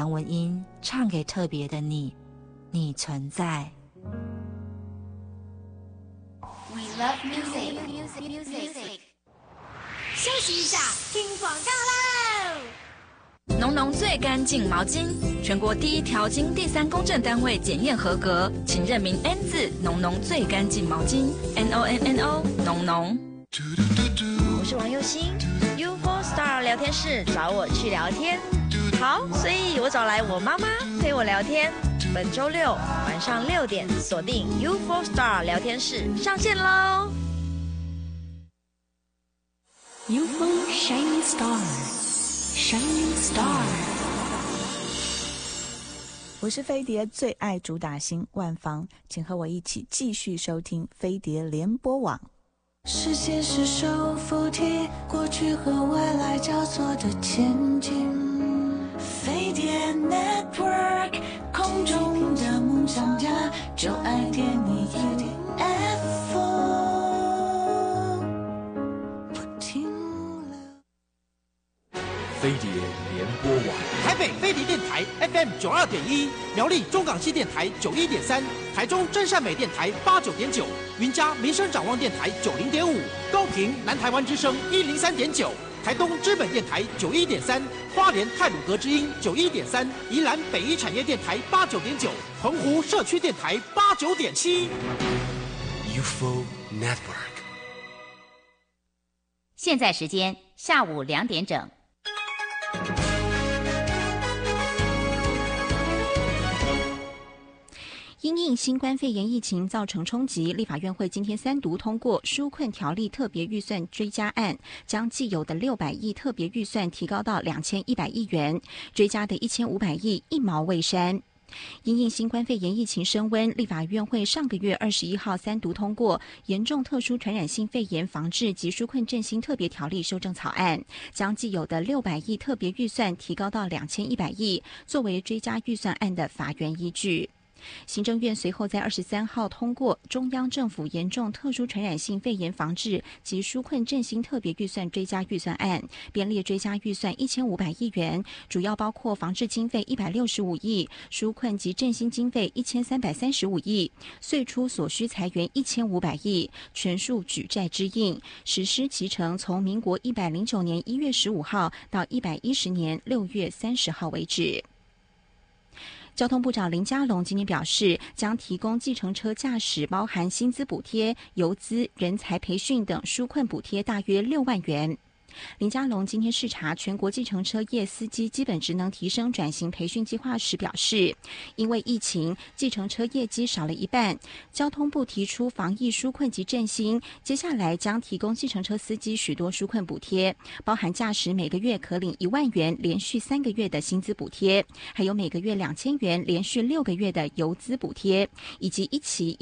梁文音唱给特别的你，你存在。 We love music. 休息一下，听广告喽。 浓浓最干净毛巾，全国第1条经第3公正单位检验合格，请认明 N 字浓浓最干净毛巾 ，NONNO 浓浓。 我是王佑星 ，UFO Star 聊天室找我去聊天。好，所以我找来我妈妈陪我聊天。本周6晚上6点，锁定 UFO Star 聊天室上线喽。 UFO Shining Star。Shining Star， 我是飞碟最爱主打星万芳，请和我一起继续收听飞碟联播网。时间是手扶梯，过去和未来交错的前进。飞碟 Network， 空中的梦想家，就爱点你UFO。 飞碟联播网， 台北飞碟电台 FM 92.1，苗栗中港系电台91.3，台中真善美电台89.9，云嘉民生展望电台90.5，高屏南台湾之声103.9，台东知本电台91.3，花莲太鲁阁之音91.3，宜兰北一产业电台89.9，澎湖社区电台89.7。 UFO Network。 现在时间下午2点整。 因应新冠肺炎疫情造成冲击，立法院会今天3读通过纾困条例特别预算追加案，将既有的600亿特别预算提高到2100亿元，追加的1500亿一毛未删。因应新冠肺炎疫情升温，立法院会上个月21号3读通过严重特殊传染性肺炎防治及纾困振兴特别条例修正草案，将既有的600亿特别预算提高到2100亿，作为追加预算案的法源依据。行政院随后在23号通过中央政府严重特殊传染性肺炎防治及纾困振兴特别预算追加预算案，编列追加预算1500亿元，主要包括防治经费165亿、纾困及振兴经费1335亿、岁出所需财源1500亿，全数举债支应，实施期程从民国109年1月15号到110年6月30号为止。交通部长林佳龙今天表示，将提供计程车驾驶包含薪资补贴、油资、人才培训等纾困补贴大约6万元。林佳龙今天视察全国计程车业司机基本职能提升转型培训计划时表示，因为疫情，计程车业绩少了一半，交通部提出防疫纾困及振兴，接下来将提供计程车司机许多纾困补贴，包含驾驶每个月可领1万元连续3个月的薪资补贴，还有每个月2000元连续6个月的油资补贴，以及一期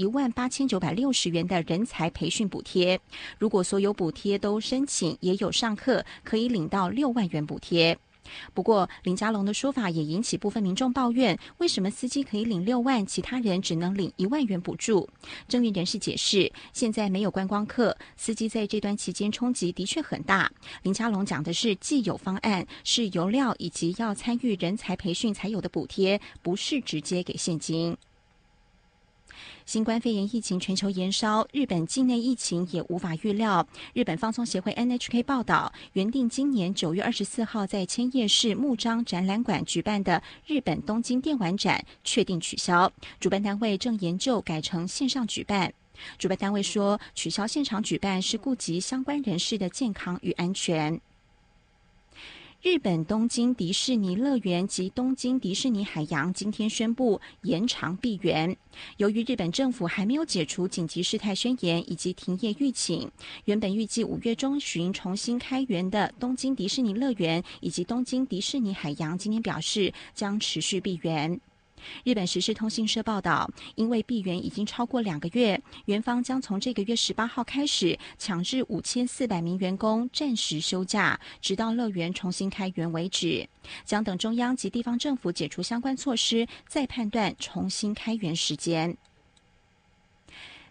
18960元的人才培训补贴。如果所有补贴都申请，也有上课，可以领到6万元补贴。不过林佳龙的说法也引起部分民众抱怨，为什么司机可以领6万，其他人只能领1万元补助？政运人士解释，现在没有观光客，司机在这段期间冲击的确很大。林佳龙讲的是既有方案，是油料以及要参与人才培训才有的补贴，不是直接给现金。新冠肺炎疫情全球延烧，日本境内疫情也无法预料。日本放送协会 NHK 报道，原定今年9月24号在千叶市木章展览馆举办的日本东京电玩展确定取消，主办单位正研究改成线上举办。主办单位说，取消现场举办是顾及相关人士的健康与安全。日本东京迪士尼乐园及东京迪士尼海洋今天宣布延长闭园。由于日本政府还没有解除紧急事态宣言以及停业预请，原本预计5月中旬重新开园的东京迪士尼乐园以及东京迪士尼海洋今天表示将持续闭园。日本时事通信社报道，因为闭园已经超过2个月，园方将从这个月18号开始强制5400名员工暂时休假，直到乐园重新开园为止，将等中央及地方政府解除相关措施，再判断重新开园时间。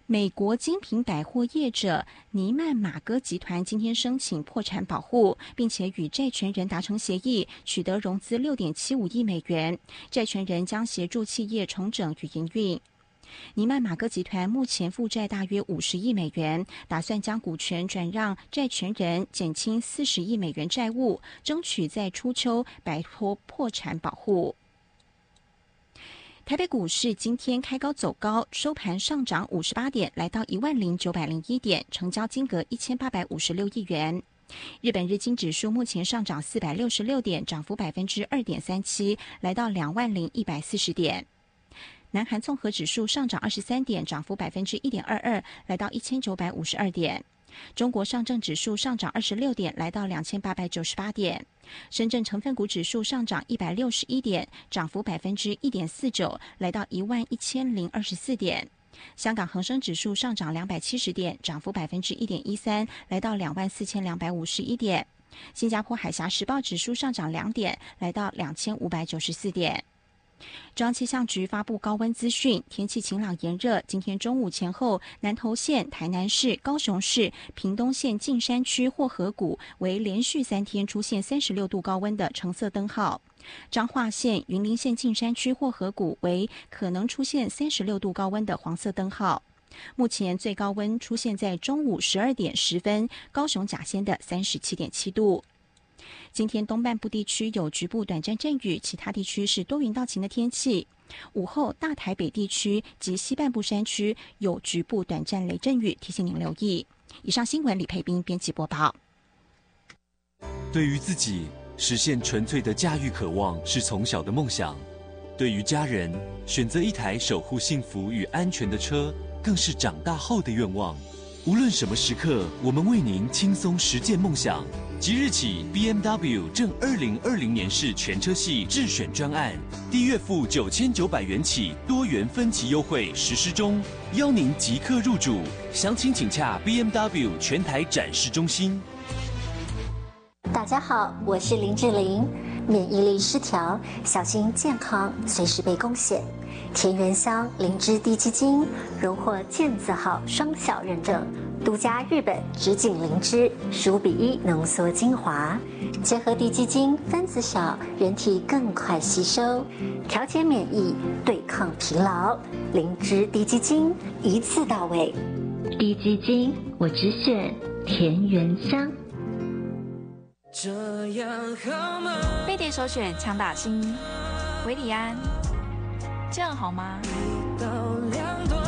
美国精品百货业者尼曼马哥集团今天申请破产保护，并且与债权人达成协议，取得融资6.75亿美元，债权人将协助企业重整与营运。尼曼马哥集团目前负债大约50亿美元，打算将股权转让债权人，减轻40亿美元债务，争取在初秋摆脱破产保护。台北股市今天开高走高，收盘上涨58点，来到10901点，成交金额1856亿元。日本日经指数目前上涨466点，涨幅2.37%，来到20140点。南韩综合指数上涨23点，涨幅1.22%，来到1952点。中国上证指数上涨26点，来到2898点。深圳成分股指数上涨161点，涨幅1.49%，来到11024点。香港恒生指数上涨270点，涨幅1.13%，来到24251点。新加坡海峡时报指数上涨2点，来到2594点。中央气象局发布高温资讯，天气晴朗炎热。今天中午前后，南投县、台南市、高雄市、屏东县近山区或河谷为连续3天出现36度高温的橙色灯号。彰化县、云林县近山区或河谷为可能出现36度高温的黄色灯号。目前最高温出现在中午12点10分，高雄甲仙的37.7度。今天东半部地区有局部短暂阵雨，其他地区是多云到晴的天气。午后大台北地区及西半部山区有局部短暂雷阵雨，提醒您留意。以上新闻李佩斌编辑播报。 对于自己实现纯粹的驾驭渴望是从小的梦想，对于家人选择一台守护幸福与安全的车更是长大后的愿望。无论什么时刻，我们为您轻松实践梦想。即日起 ，BMW 正2020年式全车系智选专案，低月付9900元起，多元分期优惠实施中，邀您即刻入主。详情请洽 BMW 全台展示中心。 大家好，我是林志玲。免疫力失调，小心健康随时被攻陷。田园香灵芝滴鸡精荣获健字号双效认证，独家日本直径灵芝15:1浓缩精华，结合滴鸡精分子小，人体更快吸收，调节免疫，对抗疲劳。灵芝滴鸡精一次到位，滴鸡精我只选田园香。 这样好吗？飞碟首选强打星，维里安，这样好吗？到两端，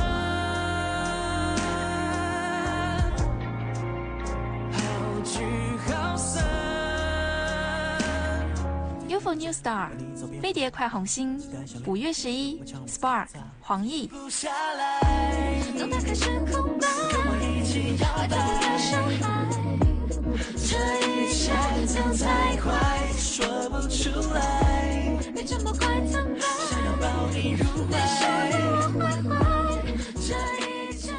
好聚好散。UFO New Star， 飞碟快红星，5月11 ，Spark 黄奕。从打开时空吧，跟我一起摇摆，感受海。这一切怎太快，说不出来。你这么快怎么办？想要抱你入怀，我坏坏。这一切。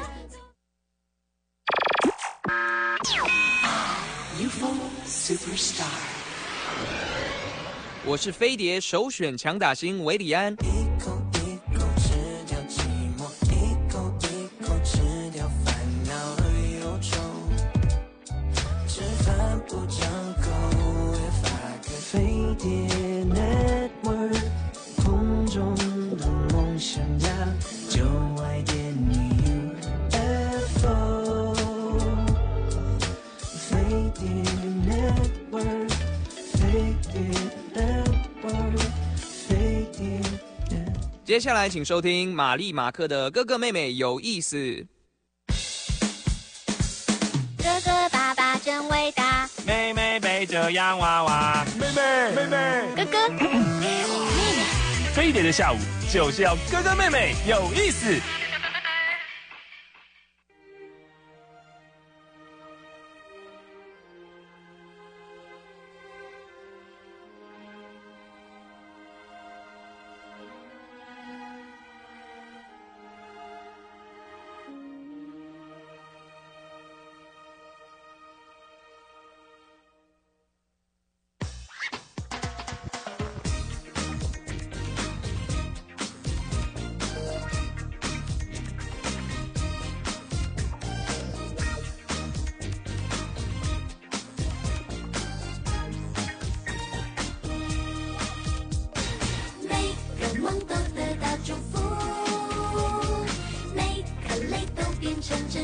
UFO Superstar， 我是飞碟首选强打星维里安。接下来请收听玛丽马克的哥哥妹妹有意思。 哥哥爸爸真伟大， 妹妹背着洋娃娃，妹妹哥哥妹妹， 飞碟的下午就是要哥哥妹妹有意思。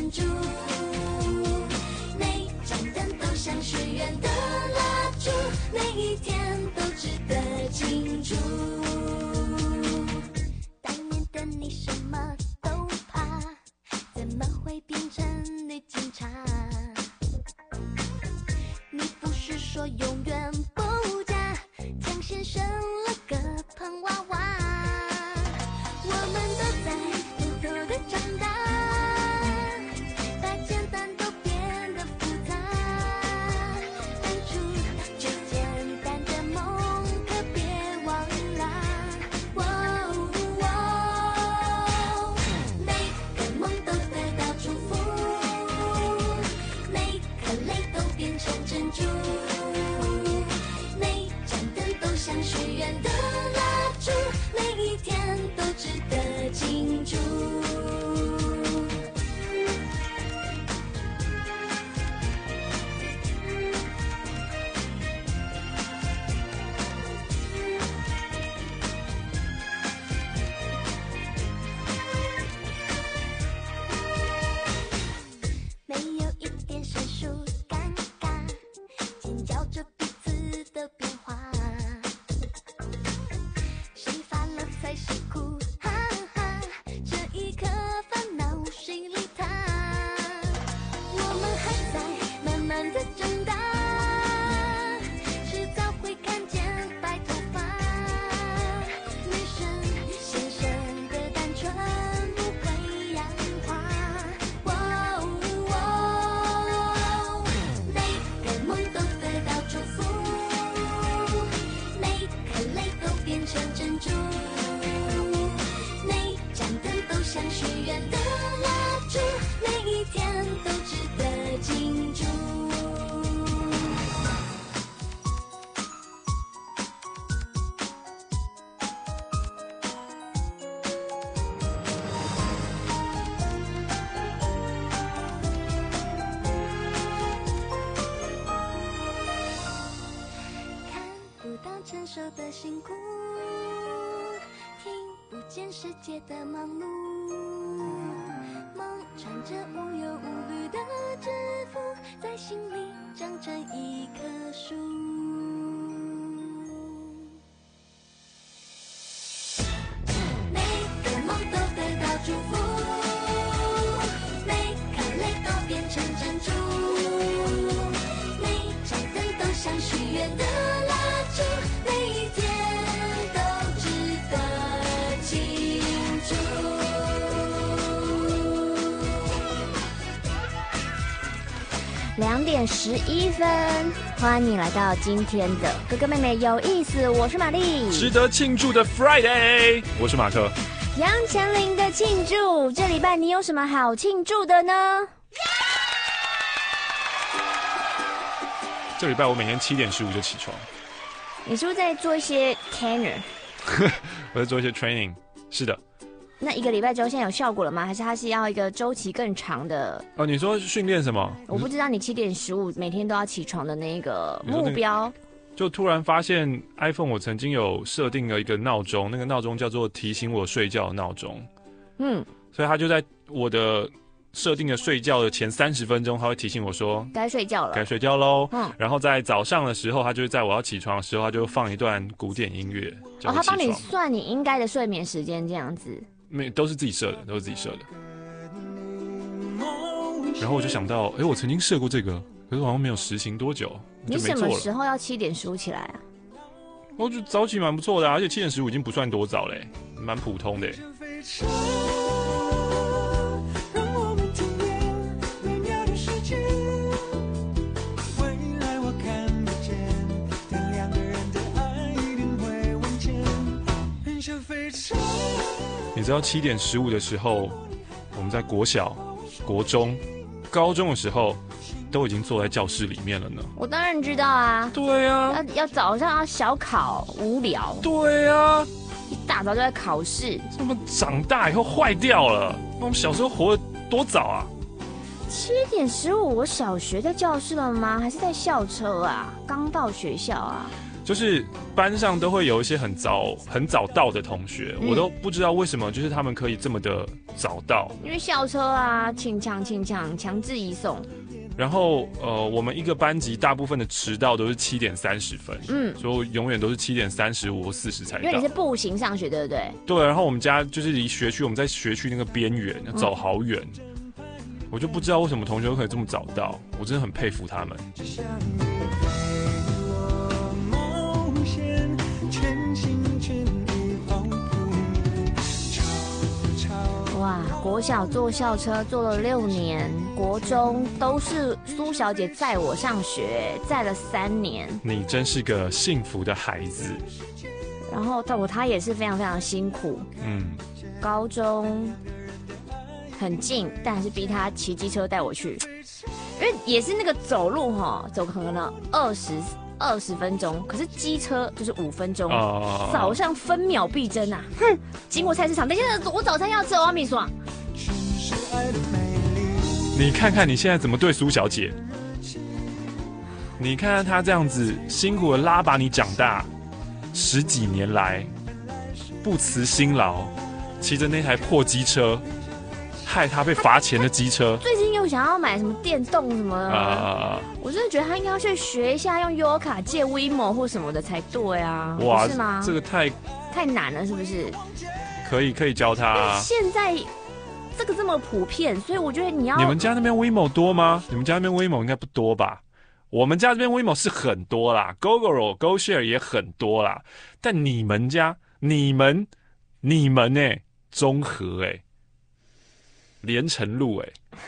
珍珠，每盏灯都像许愿的蜡烛，每一天都值得庆祝。当年的你什么都怕，怎么会变成女警察？你不是说永远不嫁，江先生了个胖娃娃。我们都在偷偷的长大，把简单都变得复杂。当初最简单的梦可别忘啦。每个梦都得到祝福，每颗泪都变成珍珠，每盏灯都像许愿的蜡烛，每一天都值得庆祝。没有一点生疏尴尬，尖叫着彼此的变化，谁发了财谁哭，哈哈，这一颗烦恼谁理他？我们还在慢慢的长大，迟早会看见白头发。女生先生的单纯不会氧化。每个梦都得到祝福，每颗泪都变成珍珠，每盏灯都像许愿的蜡烛，每一天都值得庆祝。看不到成熟的辛苦，听不见世界的忙碌，梦穿着无忧无虑的制服，在心里长成一棵树。每个梦都得到祝福，每颗泪都变成珍珠，每盏灯都像许愿的蜡烛，每一天都值得庆祝。 2点11分，欢迎来到今天的哥哥妹妹有意思，我是玛丽。 值得庆祝的 Friday， 我是马克。 杨丞琳的庆祝，这礼拜你有什么好庆祝的呢？ 这礼拜我每天7点15就起床。 你是不是在做一些 trainer？ 我在做一些 training。是的。 那1个礼拜之后，现在有效果了吗？还是它是要一个周期更长的？ 哦，你说训练什么？ 我不知道你7点15每天都要起床的那个目标。 就突然发现 iPhone 我曾经有设定了一个闹钟，那个闹钟叫做提醒我睡觉的闹钟。所以它就在我的设定的睡觉的前30分钟，它会提醒我说该睡觉了， 该睡觉喽。然后在早上的时候，它就在我要起床的时候，它就放一段古典音乐。 哦，它帮你算你应该的睡眠时间这样子。 都是自己设的，都是自己设的。然后我就想到，我曾经设过这个，可是好像没有实行多久， 你什么时候要7点15起来啊？ 我觉得早起蛮不错的，而且7点15已经不算多早嘞，蛮普通的。你知道7点15的时候，我们在国小、国中、高中的时候，都已经坐在教室里面了呢。 我当然知道啊。 对啊。 要早上要小考，无聊。 对啊。 一大早就在考试。 这么长大以后坏掉了。那我们小时候活得多早啊 ！7点15，我小学在教室了吗？还是在校车啊？刚到学校啊？ 就是班上都会有一些很早到的同学，我都不知道为什么，就是他们可以这么的早到。 因为校车啊，请强制移送。 然后我们一个班级大部分的迟到都是7点30分，所以永远都是7点35或40才到。 因为你是步行上学，对不对？ 对，然后我们家就是离学区，我们在学区那个边缘，要走好远。我就不知道为什么同学可以这么早到，我真的很佩服他们。 哇，国小坐校车坐了6年，国中都是苏小姐载我上学，载了3年。 你真是个幸福的孩子。 然后他也是非常非常辛苦。高中很近，但还是逼他骑机车带我去，因为也是那个走路走可能20分钟，可是机车就是5分钟。早上分秒必争啊！经过菜市场，等一下我早餐要吃欧米爽。 你看看你现在怎么对苏小姐？你看看她这样子辛苦的拉拔你长大10几年来，不辞辛劳，骑着那台破机车，害她被罚钱的机车。 最近又想要买什么电动什么的，我真的觉得他应该要去学一下用 U 卡借 WeMo 或什么的才对啊， 哇， 不是吗？ 这个太难了，是不是？ 可以教他。 现在这个这么普遍，所以我觉得你们家那边 WeMo 多吗？你们家那边 WeMo 应该不多吧？我们家这边 WeMo 是很多啦 ，Gogoro、GoShare 也很多啦。但你们家、你们中和连城路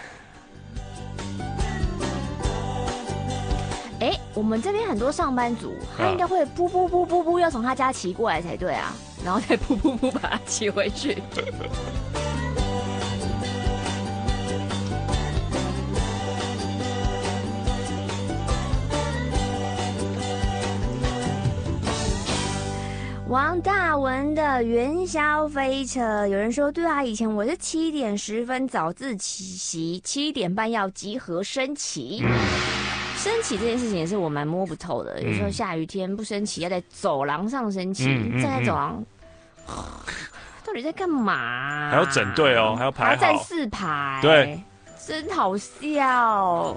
我们这边很多上班族，他应该会噗要从他家骑过来才对啊，然后再噗把他骑回去。王大文的元宵飞车，有人说对啊，以前我是7点10分早自习，7点半要集合升旗。升旗这件事情也是我蛮摸不透的，有时候下雨天不升旗，要在走廊上升旗，站在走廊，到底在干嘛？ 还要整队哦，还要排好， 还要站4排， 对， 真好笑。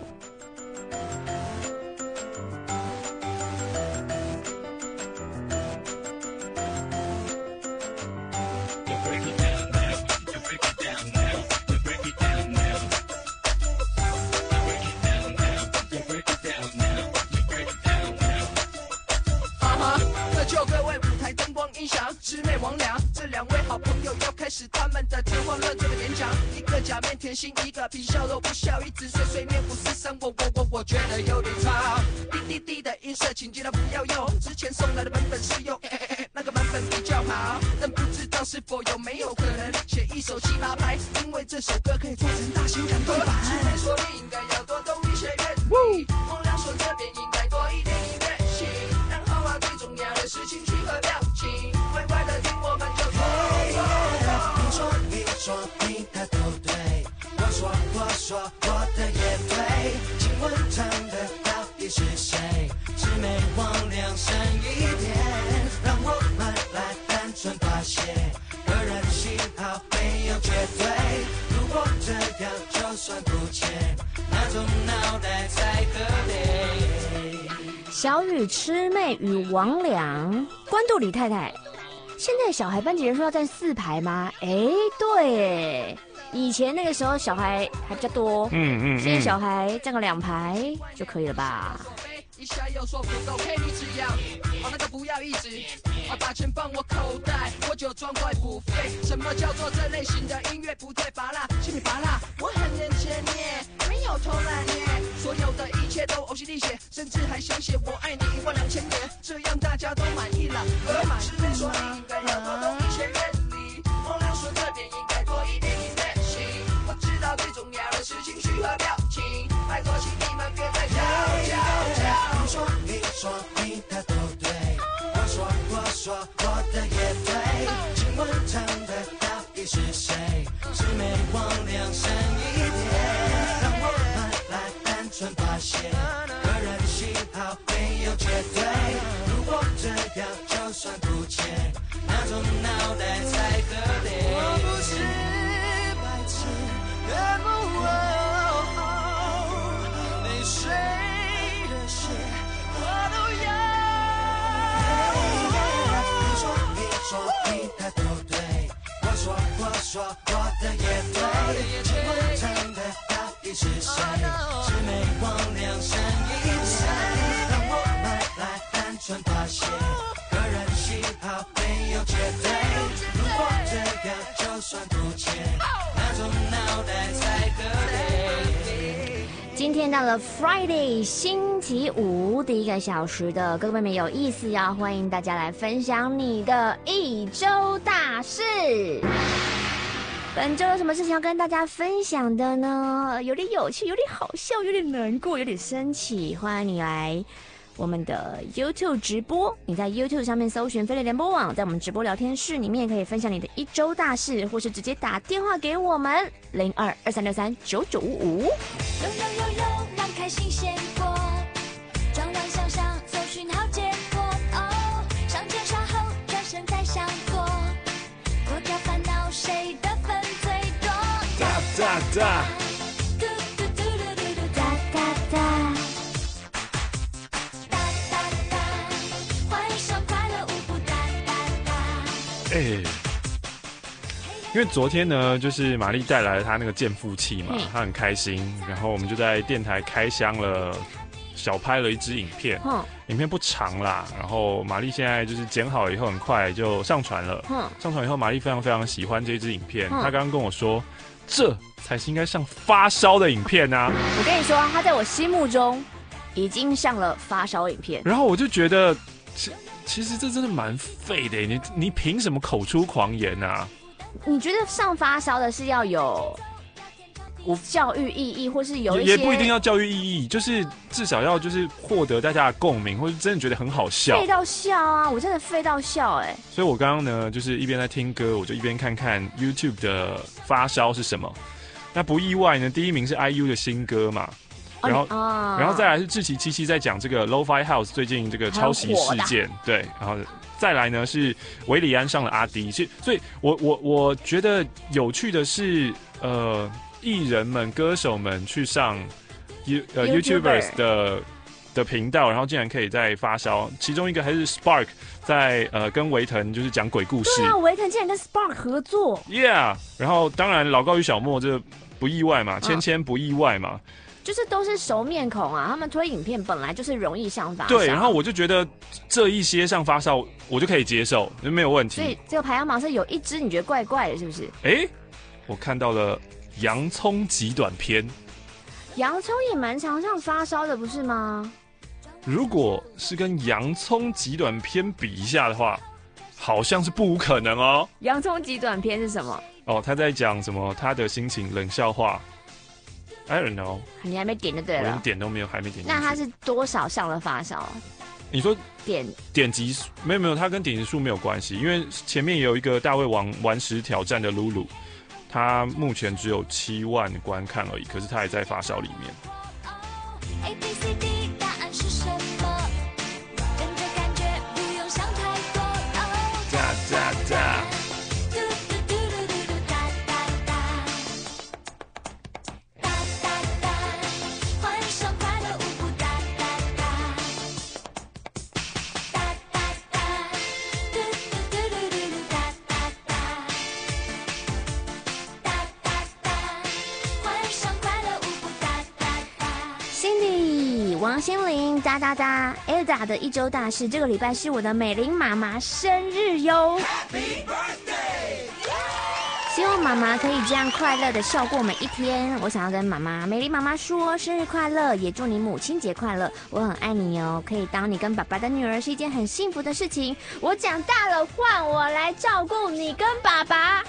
魑魅魍魉，这2位好朋友要开始他们的天荒乐作的演讲。一个假面甜心，一个皮笑肉不笑，一直碎面不是生我觉得有点吵。滴滴滴的音色，请记得不要用之前送来的版本试用，那个版本比较好。但不知道是否有没有可能写一首7、8拍，因为这首歌可以做成大型感动版。魑魅说你应该要多懂一些乐理，魍魉说这边应该多一点音乐性，然后最重要的是情绪和表情。乖乖的听我们就你说你的都对，我说我的也对，请问唱的到底是谁？魑魅魍魉深一点，让我们来单纯发泄，个人喜好没有绝对，如果这样就算不浅，那种脑袋才可悲。 小雨魑魅与魍魉，关渡李太太。现在小孩班级人数要站4排吗？对，以前那个时候小孩还比较多，现在小孩站个2排就可以了吧？ 一下又说不够，嘿，你只要那个不要一直把钱放我口袋，我就装快不费。什么叫做这类型的音乐不对拔辣？请你拔辣，我很认真耶，没有偷懒耶，所有的一切都呕心沥血，甚至还想写我爱你12000年，这样大家都满意了。魑魅说你应该要多懂一些乐理，魍魉说这边应该多一点音乐性，我知道最重要的是情绪和表情，拜托请你们别再叫。你说你的都对，我说我的也对，请问唱的到底是谁？魑魅魍魉深一点，让我们来单纯发泄，个人喜好没有绝对，如果那种脑袋才可怜。我不是白痴，但泪水热血我都要。你说你的都对，我说我的也对，请问真的到底是谁？是镁光两生一世，让我们来单纯发泄，个人喜好没有绝对，如果这样就算不切，那种脑袋才可怜。 今天到了 Friday 星期五第一个小时的各位妹妹有意思哦，欢迎大家来分享你的一周大事。本周有什么事情要跟大家分享的呢？有点有趣，有点好笑，有点难过，有点生气。欢迎你来我们的 YouTube 直播，你在 YouTube 上面搜寻飞碟联播网，在我们直播聊天室里面可以分享你的一周大事，或是直接打电话给我们0223639955。 让开心先过，转弯向上，搜寻好结果。哦，上前稍后，转身再向左，脱掉烦恼，谁的分最多？ 哒哒哒。 嘟嘟嘟嘟嘟嘟哒哒哒。哒哒哒，换上快乐舞步哒哒哒。 因为昨天呢，就是玛丽带来了她那个健腹器嘛，她很开心，然后我们就在电台开箱了，小拍了一支影片，影片不长啦，然后玛丽现在就是剪好了以后，很快就上传了，上传以后，玛丽非常非常喜欢这支影片，她刚刚跟我说，这才是应该上发烧的影片啊！ 我跟你说，她在我心目中已经上了发烧影片， 然后我就觉得，其实这真的蛮废的，你凭什么口出狂言啊？ 你觉得上发烧的是要有教育意义，或是有一些也不一定要教育意义，就是至少要就是获得大家的共鸣，或是真的觉得很好笑， 废到笑啊！我真的废到笑哎！ 所以我刚刚呢，就是一边在听歌，我就一边看看 YouTube 的发烧是什么。那不意外呢，第一名是 IU 的新歌嘛，然后再来是志祺七七在讲这个 Lo-Fi House 最近这个抄袭事件，对，然后再来呢是韦礼安上了阿迪，所以我觉得有趣的是，艺人们、歌手们去上YouTubers 的频道，然后竟然可以在发烧。其中一个还是 Spark 在跟维腾就是讲鬼故事。 对啊，维腾竟然跟 Spark 合作。 Yeah， 然后当然老高与小莫这不意外嘛，芊不意外嘛。 就是都是熟面孔啊，他们推影片本来就是容易上发烧。 对，然后我就觉得这一些上发烧我就可以接受，没有问题。 所以这个排行榜是有一支你觉得怪怪的，是不是？ 我看到了洋葱极短篇。 洋葱也蛮常上发烧的，不是吗？ 如果是跟洋葱极短篇比一下的话，好像是不无可能哦。 洋葱极短篇是什么？ 他在讲什么？他的心情冷笑话。I don't know， 你还没点就对了， 我连点都没有，还没点进去。 那他是多少上了发烧？ 你说点击数没有，他跟点击数没有关系，因为前面有一个大胃王顽石挑战的露露，他目前只有7万观看而已，可是他还在发烧里面。 ABCD 答案是什么？跟着感觉不用想太多。 哒哒哒。 王心凌哒哒哒 Elda 的一周大事，这个礼拜是我的美玲妈妈生日哟，希望妈妈可以这样快乐的笑过每一天。我想要跟美玲妈妈说生日快乐，也祝你母亲节快乐，我很爱你哦，可以当你跟爸爸的女儿是一件很幸福的事情，我长大了换我来照顾你跟爸爸。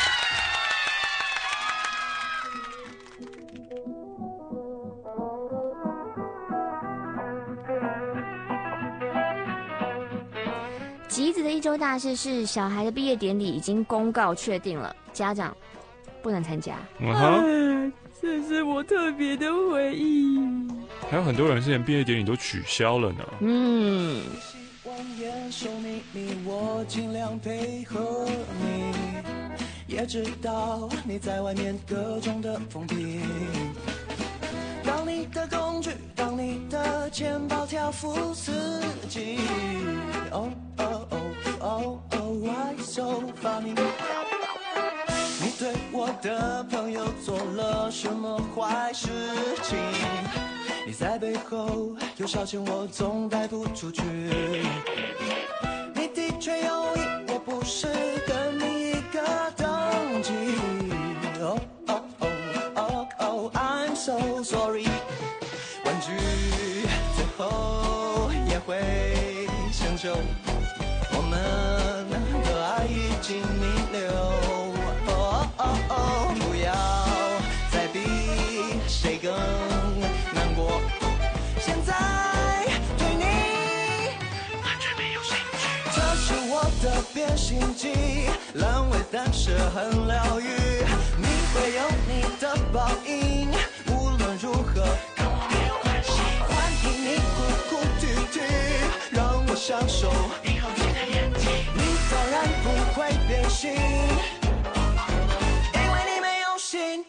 吉子的一周大事是小孩的毕业典礼已经公告确定了，家长不能参加。这是我特别的回忆。 还有很多人之前毕业典礼都取消了呢。 守秘密，我尽量配合你，也知道你在外面各种的风评。当你的工具，当你的钱包挑夫司机。Oh oh oh oh oh, why so funny？ 你对我的朋友做了什么坏事情？你在背后有消遣，我总带不出去。你的确有意，我不是跟你一个等级。Oh oh oh oh oh, I'm so sorry。玩具最后也会生锈，我们的爱已经弥留。Oh oh oh， 不要再比谁更难过。现在对你完全没有兴趣。这是我的变形记，烂尾但是很疗愈。你会有你的报应，无论如何跟我没有关系。欢迎你哭哭啼啼，让我享受你后期的演技。你当然不会变心，因为你没有心。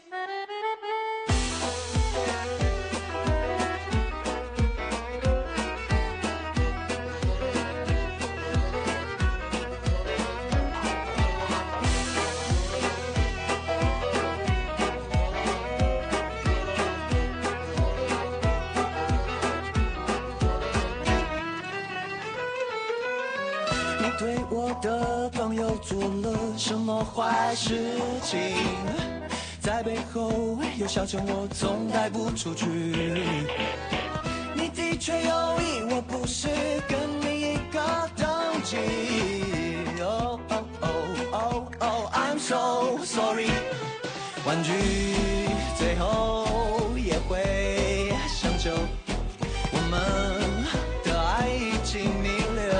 你对我的朋友做了什么坏事情？在背后有消遣，我总带不出去。你的确有意，我不是跟你一个等级。Oh oh oh oh oh, I'm so sorry。玩具最后也会生锈，我们的爱已经弥留。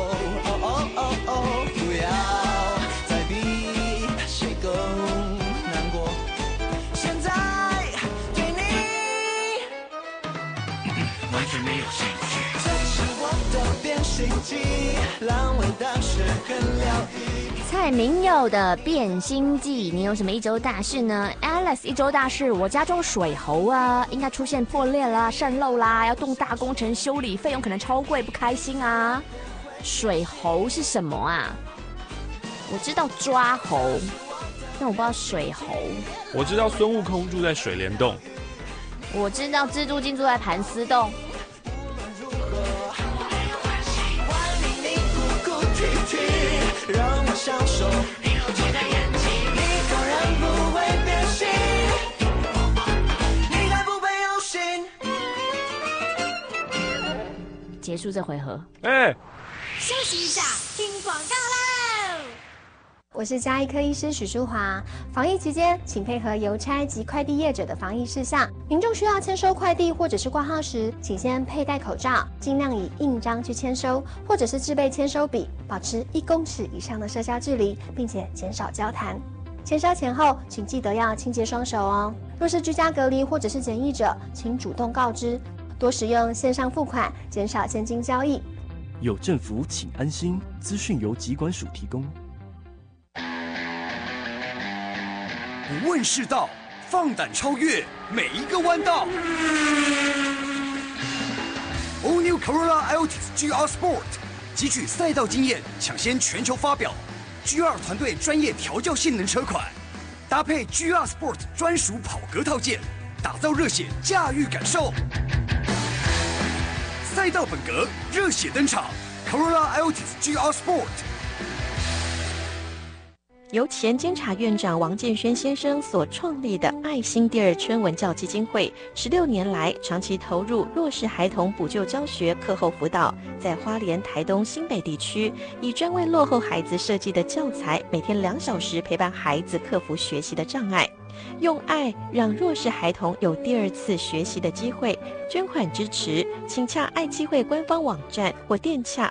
不要再比谁更难过。现在对你完全没有兴趣。这是我的变形记，烂尾但是很疗愈。 蔡明佑的变心记，你有什么一周大事呢 ？Alice 一周大事，我家中水喉啊，应该出现破裂啦、渗漏啦，要动大工程修理，费用可能超贵，不开心啊。水喉是什么啊？我知道抓猴，但我不知道水猴。 我知道孙悟空住在水帘洞。 我知道蜘蛛精住在盘丝洞。 让我享受你后期的演技，你当然不会变心，你还不配有心。 结束这回合。 休息一下，听广告喽。我是家医科医师许淑华。防疫期间，请配合邮差及快递业者的防疫事项。民众需要签收快递或者是挂号时，请先佩戴口罩，尽量以印章去签收，或者是自备签收笔，保持1公尺以上的社交距离，并且减少交谈。签收前后，请记得要清洁双手哦。若是居家隔离或者是检疫者，请主动告知，多使用线上付款，减少现金交易。 有政府，请安心。资讯由疾管署提供。 不问世道，放胆超越每一个弯道。All New Corolla Altis GR Sport 汲取赛道经验，抢先全球发表。GR 团队专业调教性能车款，搭配 GR Sport 专属跑格套件，打造热血驾驭感受。赛道本格，热血登场 ，Corolla Altis GR Sport。 由前监察院长王建煊先生所创立的爱心第二春文教基金会，16年来长期投入弱势孩童补救教学、课后辅导，在花莲、台东、新北地区，以专为落后孩子设计的教材，每天2小时陪伴孩子克服学习的障碍，用爱让弱势孩童有第2次学习的机会。捐款支持，请洽爱基会官方网站或电洽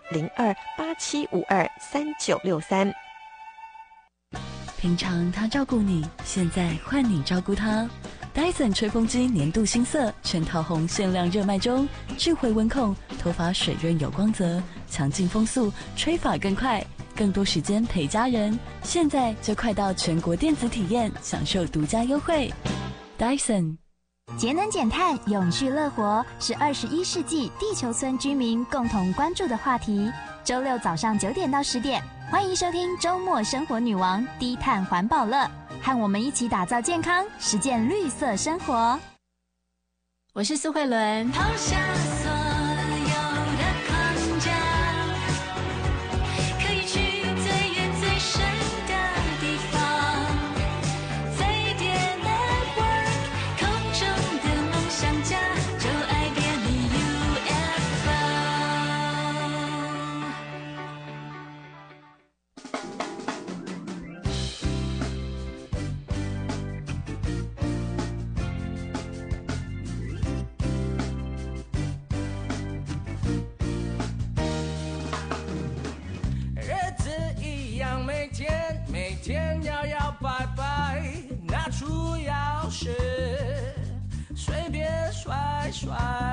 0287523963。 平常他照顾你，现在换你照顾他。 Dyson 吹风机年度新色，全套红限量热卖中，智慧温控，头发水润有光泽，强劲风速，吹发更快，更多时间陪家人。现在就快到全国电子体验，享受独家优惠。Dyson。 节能减碳、永续乐活是21世纪地球村居民共同关注的话题。周六早上9点到10点，欢迎收听周末生活女王低碳环保乐，和我们一起打造健康，实践绿色生活。 我是苏慧伦。 抛下所有的框架，可以去最远最深的地方。飞碟 Network， 空中的梦想家，就爱便利 UFO。 每天摇摆摆，拿出钥匙，随便甩甩。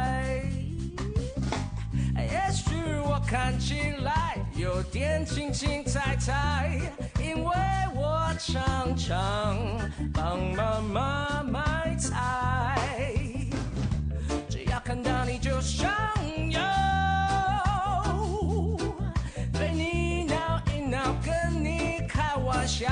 也许我看起来有点轻轻踩踩，因为我常常帮妈妈买菜。只要看到你就想要，对你闹一闹，跟你开玩笑，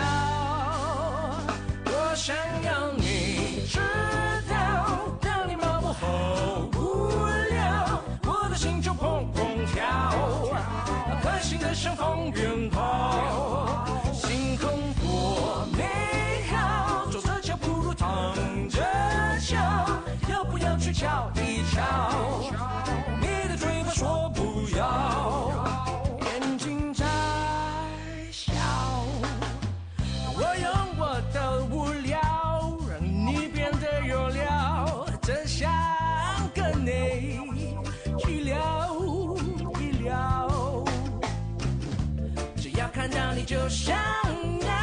我想要你知道，当你忙我好无聊，我的心就砰砰跳，开心的像风鞭炮，星空多美好，走着脚不如躺着瞧，要不要去瞧一瞧？你的嘴巴说不要，眼睛在笑。我用我的无聊让你变得有料，真想跟你去聊一聊。只要看到你就想要，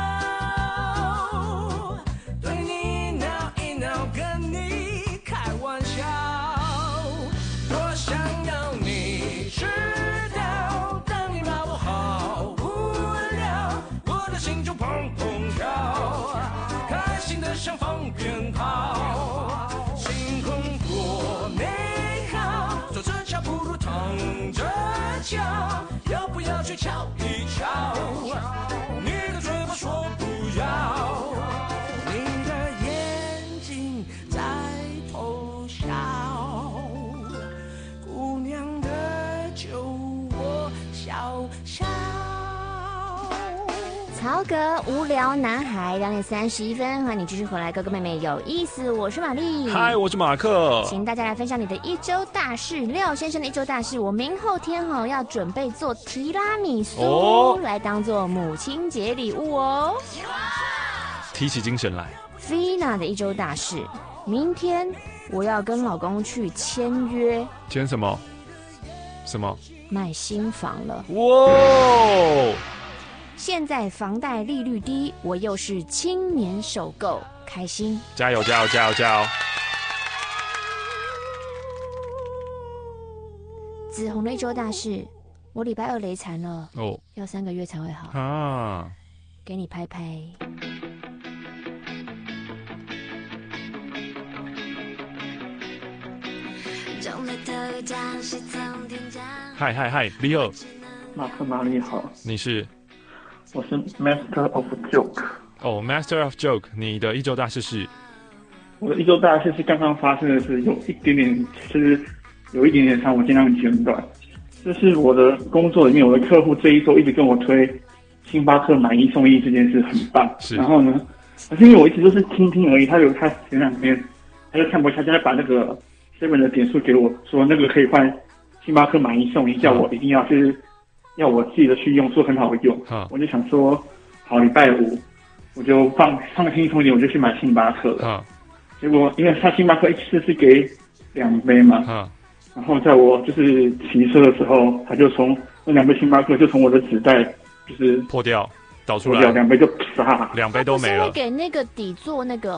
对你闹一闹，跟你开玩笑。我想要你知道，当你骂我好无聊，我的心就砰砰跳，开心的像放鞭炮，星空多美好，走着瞧不如躺着瞧，要不要去瞧一瞧？你的嘴巴说不要，你的眼睛在偷笑，姑娘的酒窝小小。 曹格无聊男孩2点31分，欢迎你继续回来，哥哥妹妹有意思，我是玛丽， 嗨，我是马克， 请大家来分享你的一周大事。廖先生的一周大事，我明后天要准备做提拉米苏，来当做母亲节礼物哦， 提起精神来。 Fina 的一周大事，明天我要跟老公去签约， 签什么？什么？ 买新房了。 哇！ 现在房贷利率低，我又是青年首购，开心！ 加油加油加油加油！ 紫红的一周大事，我礼拜2雷残了哦，要3个月才会好啊！给你拍拍。 嗨嗨嗨 ，Leo， 马克玛丽好， 你是？ 我是 Master of Joke。 哦 ，Master of Joke， 你的一周大事是？ 我的一周大事是刚刚发生的事，有一点点长，我尽量简短。就是我的工作里面，我的客户这一周一直跟我推星巴克买1送1这件事很棒。是。然后呢，可是因为我一直都是听而已，他前2天他就看不下去，他把那个 7 的点数给我，说那个可以换星巴克买1送1，叫我一定要要我自己的去用，说很好用。我就想说，好，礼拜5我就放轻松一点，我就去买星巴克了。结果因为他星巴克一次是给2杯嘛，然后在我就是骑车的时候，他就从那2杯星巴克就从我的纸袋就是破掉，倒出来，2 杯就啪，2 杯都没了。不是会给那个底座那个哦？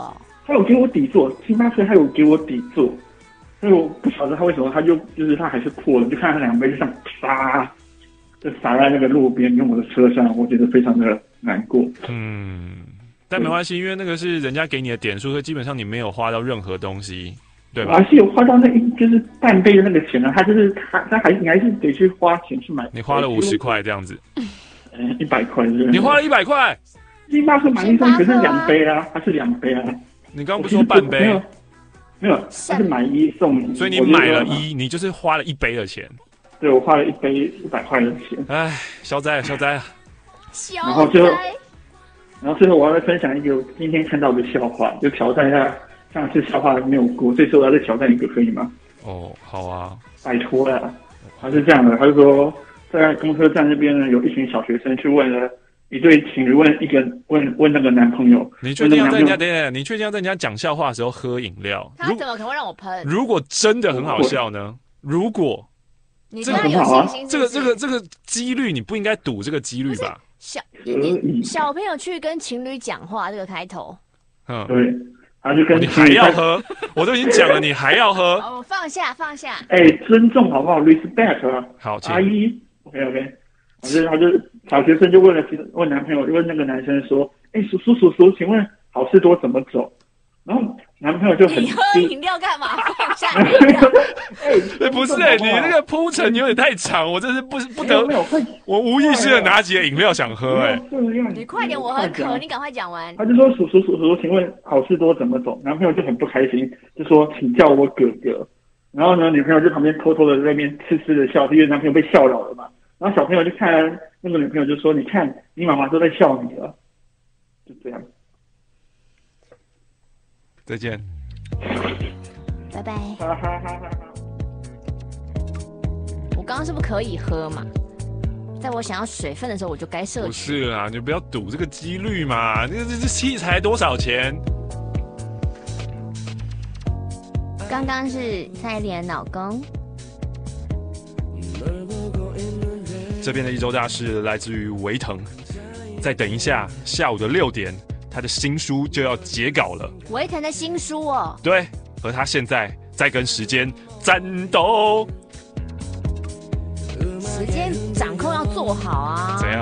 他有给我底座，星巴克他有给我底座，所以我不晓得他为什么就是他还是破了，就看他2杯就这样啪就洒在那个路边跟我的车上，我觉得非常的难过。 但没关系，因为那个是人家给你的点数，所以基本上你没有花到任何东西，对吧？ 我还是有花到就是半杯的那个钱呢，你还是得去花钱去买。 你花了50块这样子 ，100块是不是？ 你花了100块？ 星巴克买一送可是2杯啊，它是2杯啊。 你刚刚不说半杯？ 没有，它是买1送1， 所以你买了你就是花了1杯的钱。 对，我花了1杯100块的钱。 哎，消灾啊！ 然后最后我要再分享一个我今天看到的笑话，就挑战一下上次笑话没有过，这次我要再挑战一个，可以吗？ 哦，好啊， 拜托啦。他是这样的，他就说在公车站那边呢，有一群小学生去问了一对情侣，问那个男朋友， 你确定要在人家讲笑话的时候喝饮料？ 他怎么可能会让我喷？ 如果真的很好笑呢？如果你真的有信心是不是？ 这个几率你不应该赌这个几率吧？ 小朋友去跟情侣讲话，这个开头， 对，他就跟你还要喝，我都已经讲了，你还要喝？ 哦，放下。 尊重好不好 ？respect 啊， 好， 阿姨 ，OK， 他就小学生就问男朋友，问那个男生说，叔，请问好事多怎么走？然后男朋友就很你喝饮料干嘛？放下不是你那个铺陈有点太长，我真是不得，我无意识的拿起了饮料想喝你快点，我很渴，你赶快讲完。 他就说叔，请问好事多怎么走？男朋友就很不开心，就说请叫我哥哥。然后呢，女朋友就旁边偷偷的在那边痴痴的笑，因为男朋友被笑扰了嘛。然后小朋友就看那个女朋友就说，你看你妈妈都在笑你了，就这样。 再见， 拜拜。我刚刚是不是可以喝嘛？在我想要水分的时候，我就该摄取。 不是啦，你不要赌这个几率嘛。这器材多少钱？ 刚刚是蔡依林的老公。 这边的一周大事来自于维腾。再等一下，下午的6点。他的新书就要截稿了， 维腾的新书哦。 对，而他现在在跟时间战斗， 时间掌控要做好啊。 怎样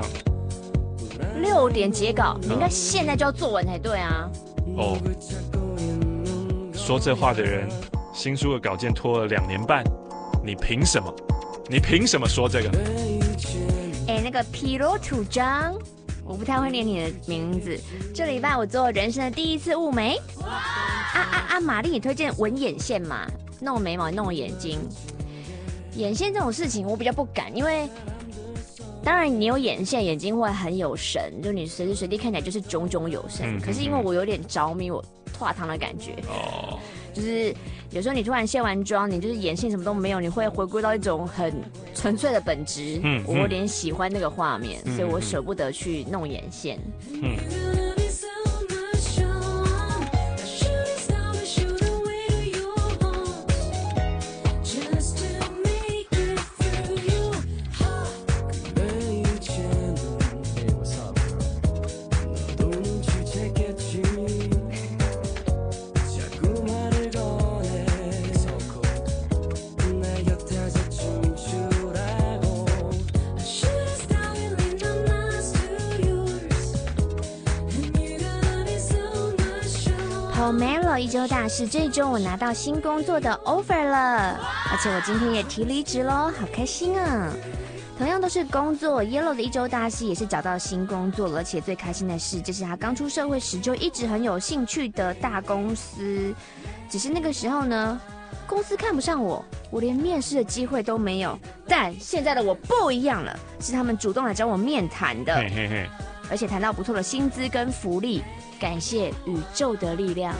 ？6点截稿，你应该现在就要做完才对啊。 哦，说这话的人，新书的稿件拖了2年半，你凭什么？你凭什么说这个？ 那个披露图章。我不太会念你的名字。这礼拜我做人生的第一次雾眉。玛丽，你推荐纹眼线嘛？弄眉毛，弄眼睛。眼线这种事情我比较不敢，因为当然你有眼线，眼睛会很有神，就你随时随地看起来就是炯炯有神。可是因为我有点着迷我化汤的感觉，就是有时候你突然卸完妆，你就是眼线什么都没有，你会回归到一种很纯粹的本质。我有点喜欢那个画面，所以我舍不得去弄眼线。Pomelo 一周大事，这一周我拿到新工作的 offer 了，而且我今天也提离职咯，好开心啊！同样都是工作 ，Yellow 的一周大事也是找到新工作了，而且最开心的是，这是他刚出社会时就一直很有兴趣的大公司。只是那个时候呢，公司看不上我，我连面试的机会都没有。但现在的我不一样了，是他们主动来找我面谈的，而且谈到不错的薪资跟福利。感谢宇宙的力量。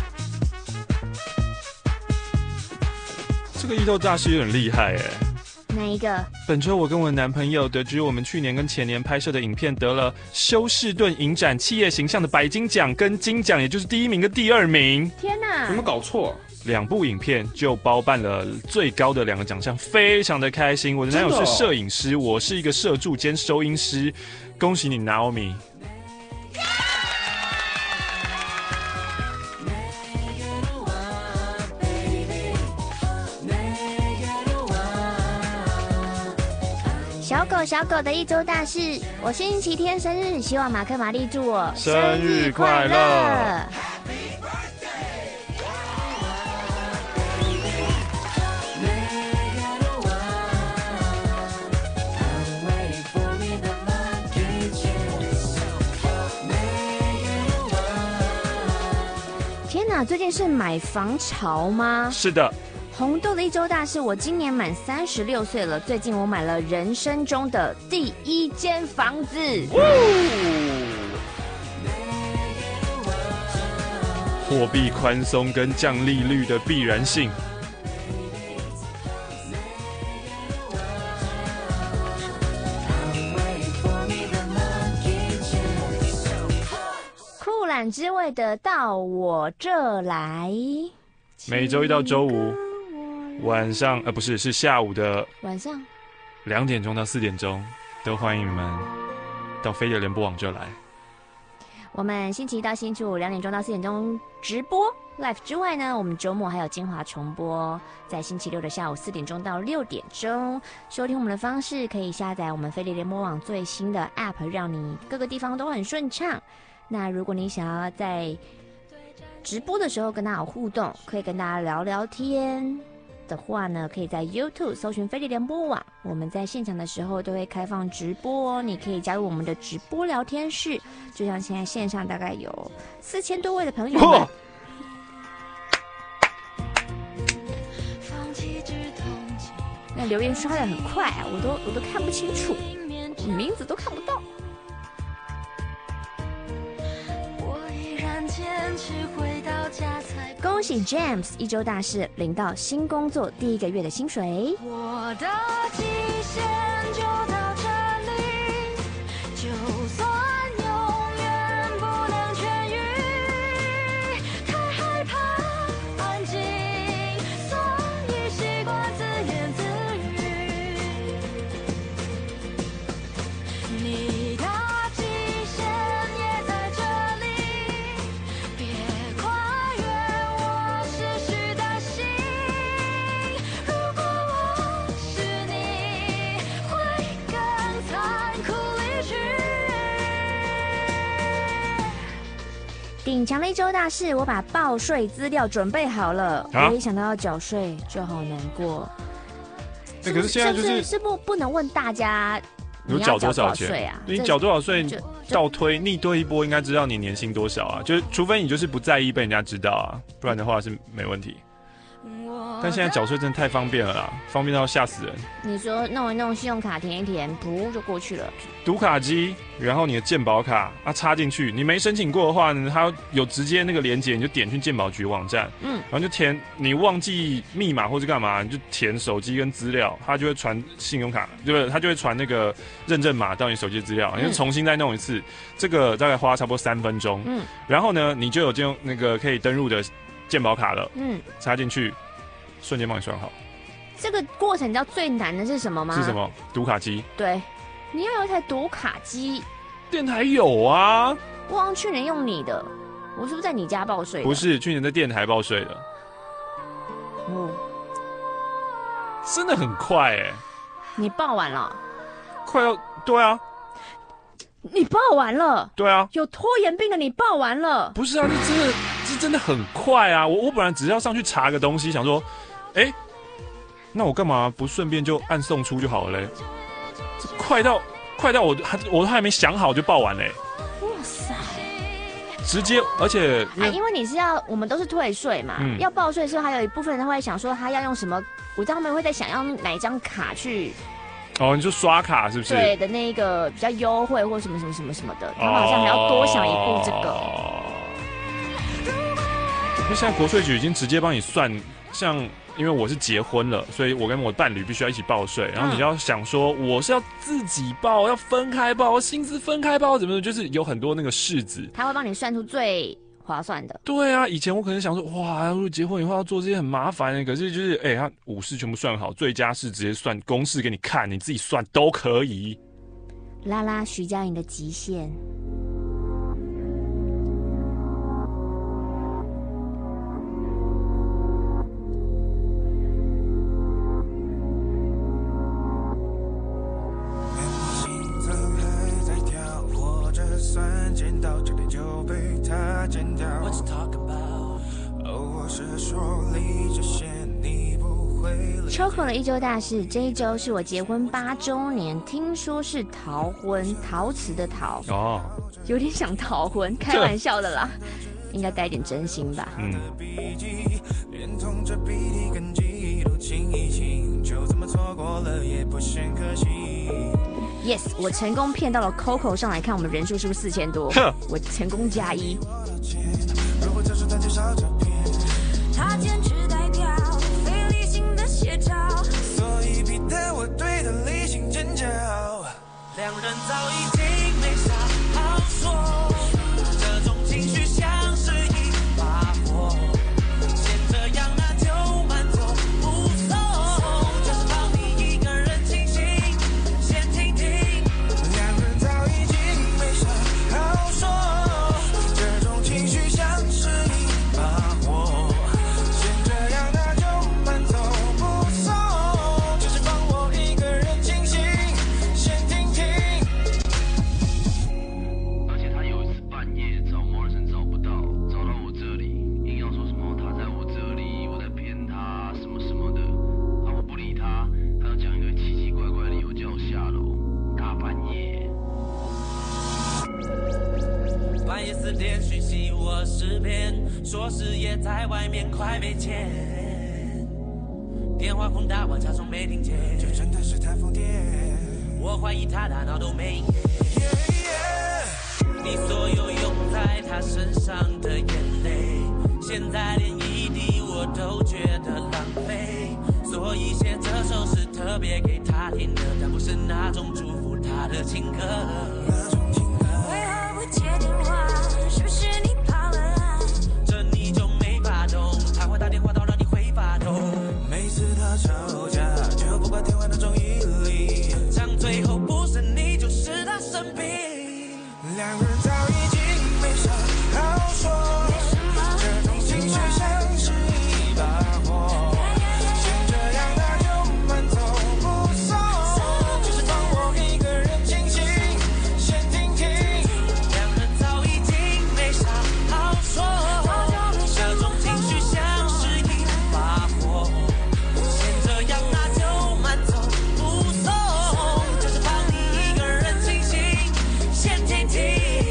这个一周大师有点厉害哎。 哪一个？ 本周我跟我男朋友得知，我们去年跟前年拍摄的影片得了休士顿影展企业形象的白金奖跟金奖，也就是第1名跟第2名。 天哪！ 有没有搞错？2部影片就包办了最高的2个奖项，非常的开心。我的男友是摄影师，我是一个摄助兼收音师，恭喜你 Naomi。 小狗的一周大事，我星期天生日，希望马克玛丽祝我生日快乐。 天哪，最近是买房潮吗？ 是的。 红豆的一周大事，我今年满36岁了。最近我买了人生中的第1间房子。 货币宽松跟降利率的必然性。 酷懒之味的到我这来。 每周一到周五晚上，是下午的晚上 2点钟到4点钟，都欢迎你们到飞碟联播网这来。 我们星期一到星期五2点钟到4点钟直播 live 之外呢，我们周末还有精华重播，在星期六的下午4点钟到6点钟。收听我们的方式可以下载我们飞碟联播网最新的 app， 让你各个地方都很顺畅。那如果你想要在直播的时候跟大家有互动，可以跟大家聊聊天的话呢，可以在 YouTube 搜寻飞碟联播网，我们在现场的时候都会开放直播哦，你可以加入我们的直播聊天室，就像现在线上大概有4000多位的朋友们。那留言刷得很快啊，我都看不清楚，名字都看不到。恭喜 James 一周大事，领到新工作第1个月的薪水。 我的极限就到这里，就算永远不能痊愈，太害怕安静，所以习惯自言自语。你的极限也在这里，别跨越我失去的心。如果我是你，会更残酷离去。 顶强的一周大事，我把报税资料准备好了。我一想到要缴税就好难过。 可是现在就是不能问大家你缴多少钱啊？你缴多少税？倒推逆推一波，应该知道你年薪多少啊？就是除非你就是不在意被人家知道啊，不然的话是没问题。但现在缴税真的太方便了啦，方便到吓死人。 你说弄一弄，信用卡填一填，噗就过去了。 读卡机，然后你的健保卡插进去，你没申请过的话呢，它有直接那个连结，你就点去健保局网站，然后就填，你忘记密码或是干嘛，你就填手机跟资料，它就会传信用卡，对，它就会传那个认证码到你手机资料，你就重新再弄一次，这个大概花差不多3分钟，然后呢，你就有那个可以登入的健保卡了，插进去。瞬间帮你算好。 这个过程你知道最难的是什么吗？ 是什么？读卡机。对， 你要有一台读卡机。 电台有啊。 我好像去年用你的，我是不是在你家报税？ 不是，去年在电台报税的。真的很快哎。 你报完了？ 快要，对啊。 你报完了？ 对啊。 有拖延病的你报完了？ 不是啊，这真的很快啊！我本来只是要上去查个东西，想说，那我干嘛不顺便就按送出就好了嘞？这快到我都还没想好就报完嘞！哇塞！直接，而且因为你是我们都是退税嘛，要报税的时候，还有一部分人会想说他要用什么，我知道他们会在想要哪一张卡去。 哦，你说刷卡是不是？ 对的，那个比较优惠或什么什么什么什么的，他们好像还要多想一步这个。 因为现在国税局已经直接帮你算，像因为我是结婚了，所以我跟我伴侣必须要一起报税。然后你要想说，我是要自己报，要分开报，薪资分开报，怎么的，就是有很多那个式子， 他会帮你算出最划算的。 对啊，以前我可能想说，哇，如果结婚以后要做这些很麻烦的，可是就是他五式全部算好，最佳式直接算公式给你看，你自己算都可以。 拉拉徐佳莹的极限。 算见到这点就被他剪掉。What you talking about？ 我是说离这些你不会。 Choco 的一周大事，这一周是我结婚8周年，听说是逃婚，陶瓷的陶哦，有点想逃婚，开玩笑的啦，应该带点真心吧。连同这笔记跟记录清一清，就这么错过了也不嫌可惜。Yes， 我成功骗到了 Coco 上来看我们人数是不是4000多？我成功加1。他坚持代表非理性的写照，所以逼得我对他理性尖叫。两人早已经没啥好说，这种情绪像是一把火，先这样那就慢走不送，就是放你一个人清醒，先听听。两人早已经没啥好说，这种情绪像是一把火，先这样那就慢走不送，就是放我一个人清醒，先听听。 而且他有一次半夜找摩尔森找不到，找到我这里，硬要说什么他在我这里，我在骗他什么什么的，我不理他，他要讲一个奇奇怪怪的理由叫我下楼，大半夜。 半夜4点讯息我失眠，说事业在外面快没钱，电话轰打我假装没听见，就真的是他疯癫，我怀疑他大脑都没影片。你所有用在他身上的眼泪，现在连一滴我都觉得浪费，所以写这首诗特别给他听的，但不是那种祝福他的情歌。为何不接电话？是不是你跑了啊？这你就没法懂，他会打电话到让你会发抖。每次他吵架就不把电话当成毅力，讲最后不是你就是他生病。两人早已经没啥好说，这种情绪像是一把火，先这样那就慢走不送，就是放我一个人清醒，先听听。两人早已经没啥好说，这种情绪像是一把火，先这样那就慢走不送，就是放你一个人清醒，先听听。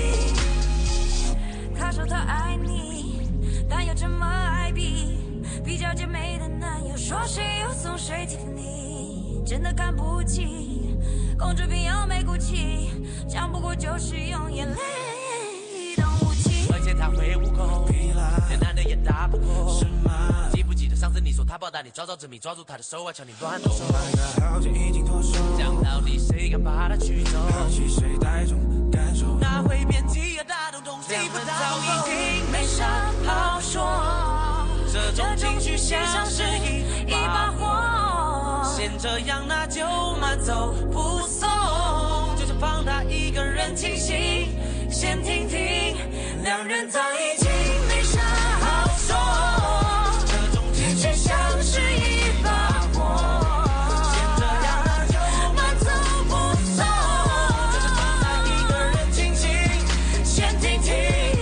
他说他爱你，但又这么爱比较姐妹的男友说谁又送谁给你，真的看不起，公主病又没骨气，讲不过就是用眼泪当武器。而且他会武功，连男的也打不过，是吗？记不记得上次你说他暴打你，抓着执迷抓住他的手，瞧你乱动。好久已经脱手，讲到底谁敢把他取走？好奇谁带种感受？那会变气也大动东西，两人早已经没啥好说，这种情绪像是一把火，先这样那就慢走不送，就是放他一个人清醒，先听听。两人早已经没啥好说，这种情绪像是一把火，先这样那就慢走不送，就是放他一个人清醒，先听听。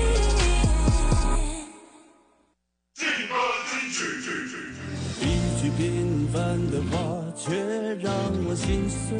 一句平凡的话却让我心碎，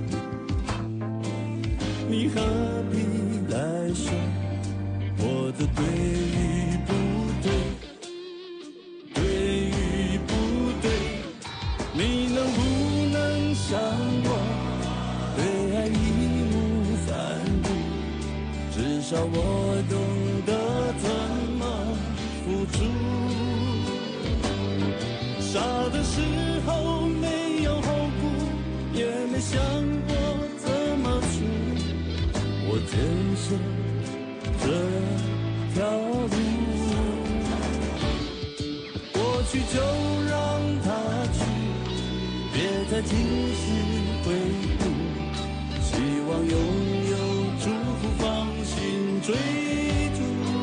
你何必来说我的对与不对，对与不对，你能不能像我对爱义无反顾，至少我懂得怎么付出。 傻的时候没有后顾，也没想过怎么处，我坚守这条路。过去就让它去，别再继续回顾，希望拥有祝福，放心追逐。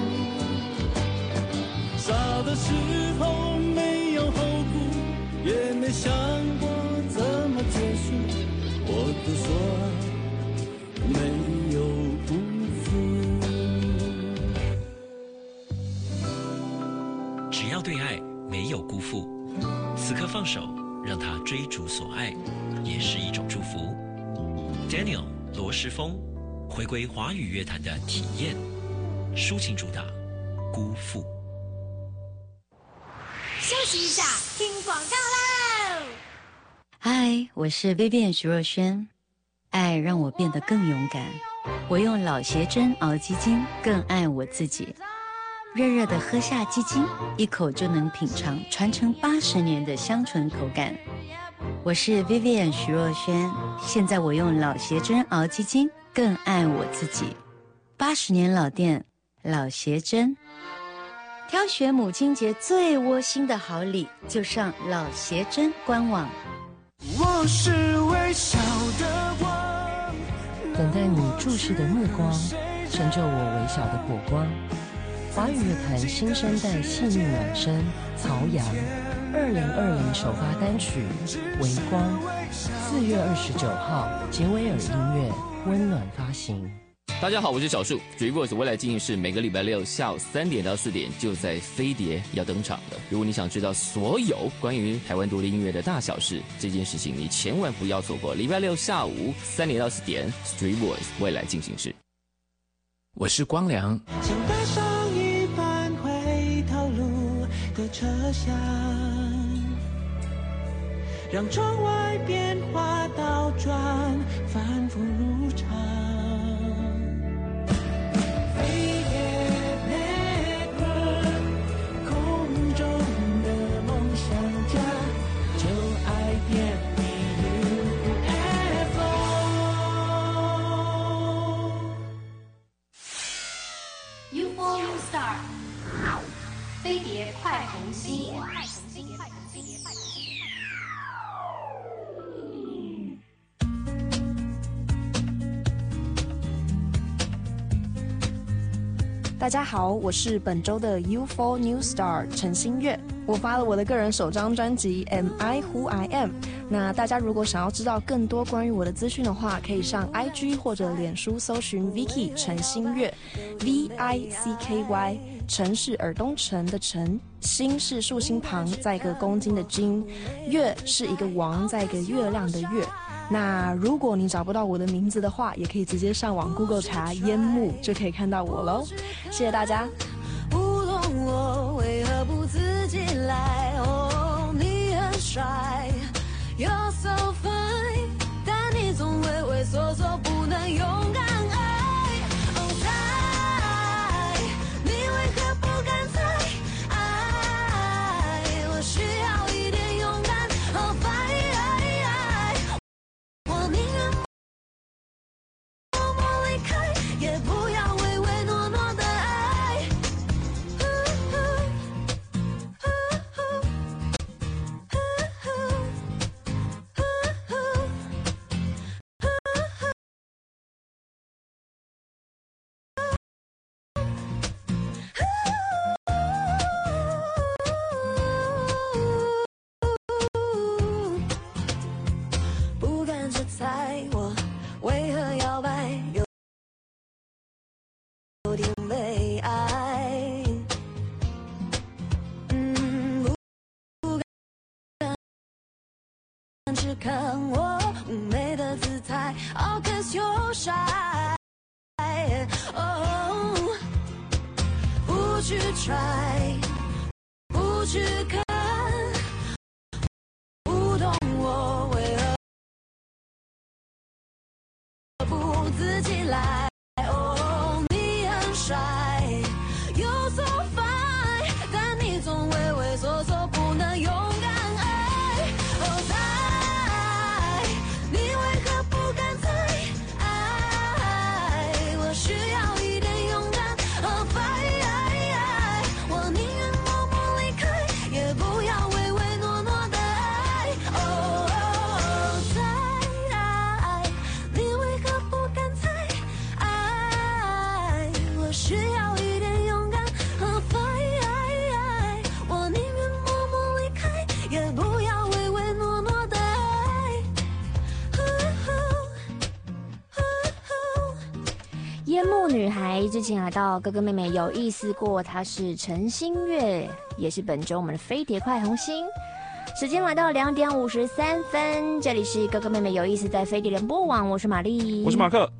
傻的时候没有后顾，也没想过怎么结束，我的所爱没有辜负。 只要对爱没有辜负，此刻放手，让他追逐所爱，也是一种祝福。Daniel 罗时丰回归华语乐坛的体验，抒情主打《辜负》。 休息一下，听广告喽！ 嗨，我是 Vivian 徐若瑄。爱让我变得更勇敢，我用老鞋针熬鸡精，更爱我自己。热热的喝下鸡精，一口就能品尝传承80年的香醇口感。我是 Vivian 徐若瑄，现在我用老鞋针熬鸡精，更爱我自己。80年老店，老鞋针。挑选母亲节最窝心的好礼，就上老鞋针官网。 我是微小的光， 等待你注视的目光，成就我微小的火光。华语乐坛新生代细腻暖声，曹阳，2020首发单曲《微光》，4月29号，杰威尔音乐温暖发行。 大家好，我是小树。Dreamworks 未来进行式每个礼拜六下午3点到4点就在飞碟要登场了。如果你想知道所有关于台湾独立音乐的大小事，这件事情你千万不要错过。礼拜六下午3点到4点 Dreamworks 未来进行式。我是光良。 想带上一班回头路的车厢，让窗外变化倒转，反复如常。 飞碟快红心。 大家好，我是本周的 U4 New Star 陈星月。我发了我的个人首张专辑 Am I Who I Am。那大家如果想要知道更多关于我的资讯的话，可以上 IG 或者脸书搜寻 Vicky 陈星月 VICKY。陈是尔东城的陈，星是竖心旁再一个公斤的斤，月是一个王再一个月亮的月。那如果你找不到我的名字的话，也可以直接上网 Google 查烟幕就可以看到我咯。谢谢大家。 不懂我为何不自己来，哦，你很帅 You're so fine， 但你总畏畏缩缩不能勇敢爱，哦猜你为何不敢猜，爱我需要一点勇敢，哦 fight， 我宁愿默默离开，也不要唯唯诺诺的爱，不敢去猜我为何摇摆，有点悲哀。不敢去看我妩媚的姿态 ，Oh cause you're shy。Oh， 不去 try， 不去看，不懂我为何不自己来。哦，你很帅 ，You're so fine， 但你总畏畏缩缩，不能勇敢。 烟幕女孩之前来到哥哥妹妹有意思过，她是陈星月，也是本周我们的飞碟快红星。时间来到2点53分，这里是哥哥妹妹有意思在飞碟联播网，我是玛丽， 我是马克。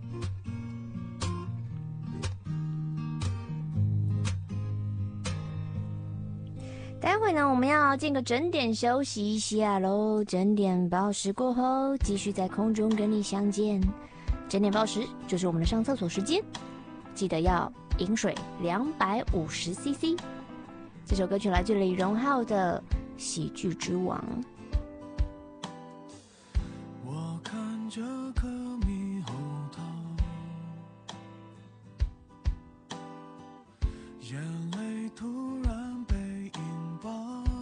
待会呢，我们要进个整点休息一下喽。整点报时过后，继续在空中跟你相见。整点报时就是我们的上厕所时间，记得要饮水250cc。这首歌曲来自李荣浩的《喜剧之王》。 我看着颗猕猴桃，眼泪突然被引爆。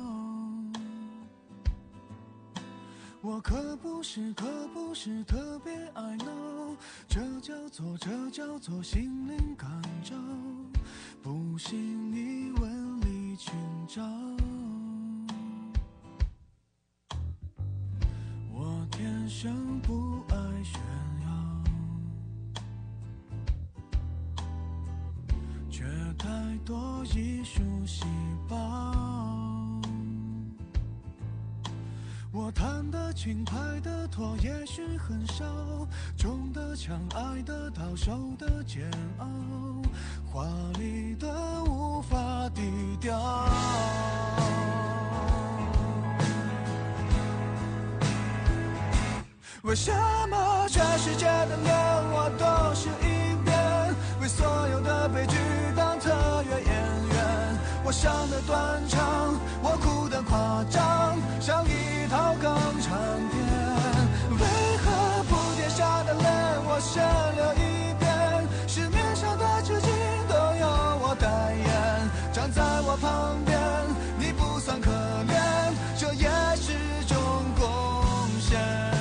我可不是特别爱闹，这叫做心灵感召。不信你问李清照，我天生不爱炫耀，却太多艺术细胞。我弹得轻，拍得拖，也许很少，中的枪，爱得到，受的煎熬，华丽的无法低调。为什么全世界的脸我都是一遍？为所有的悲剧当特约演员？我伤得断肠，我哭得夸张，像一套港产片。为何铺垫下的泪我先流一遍？市面上的纸巾都由我代言，站在我旁边，你不算可怜，这也是种贡献。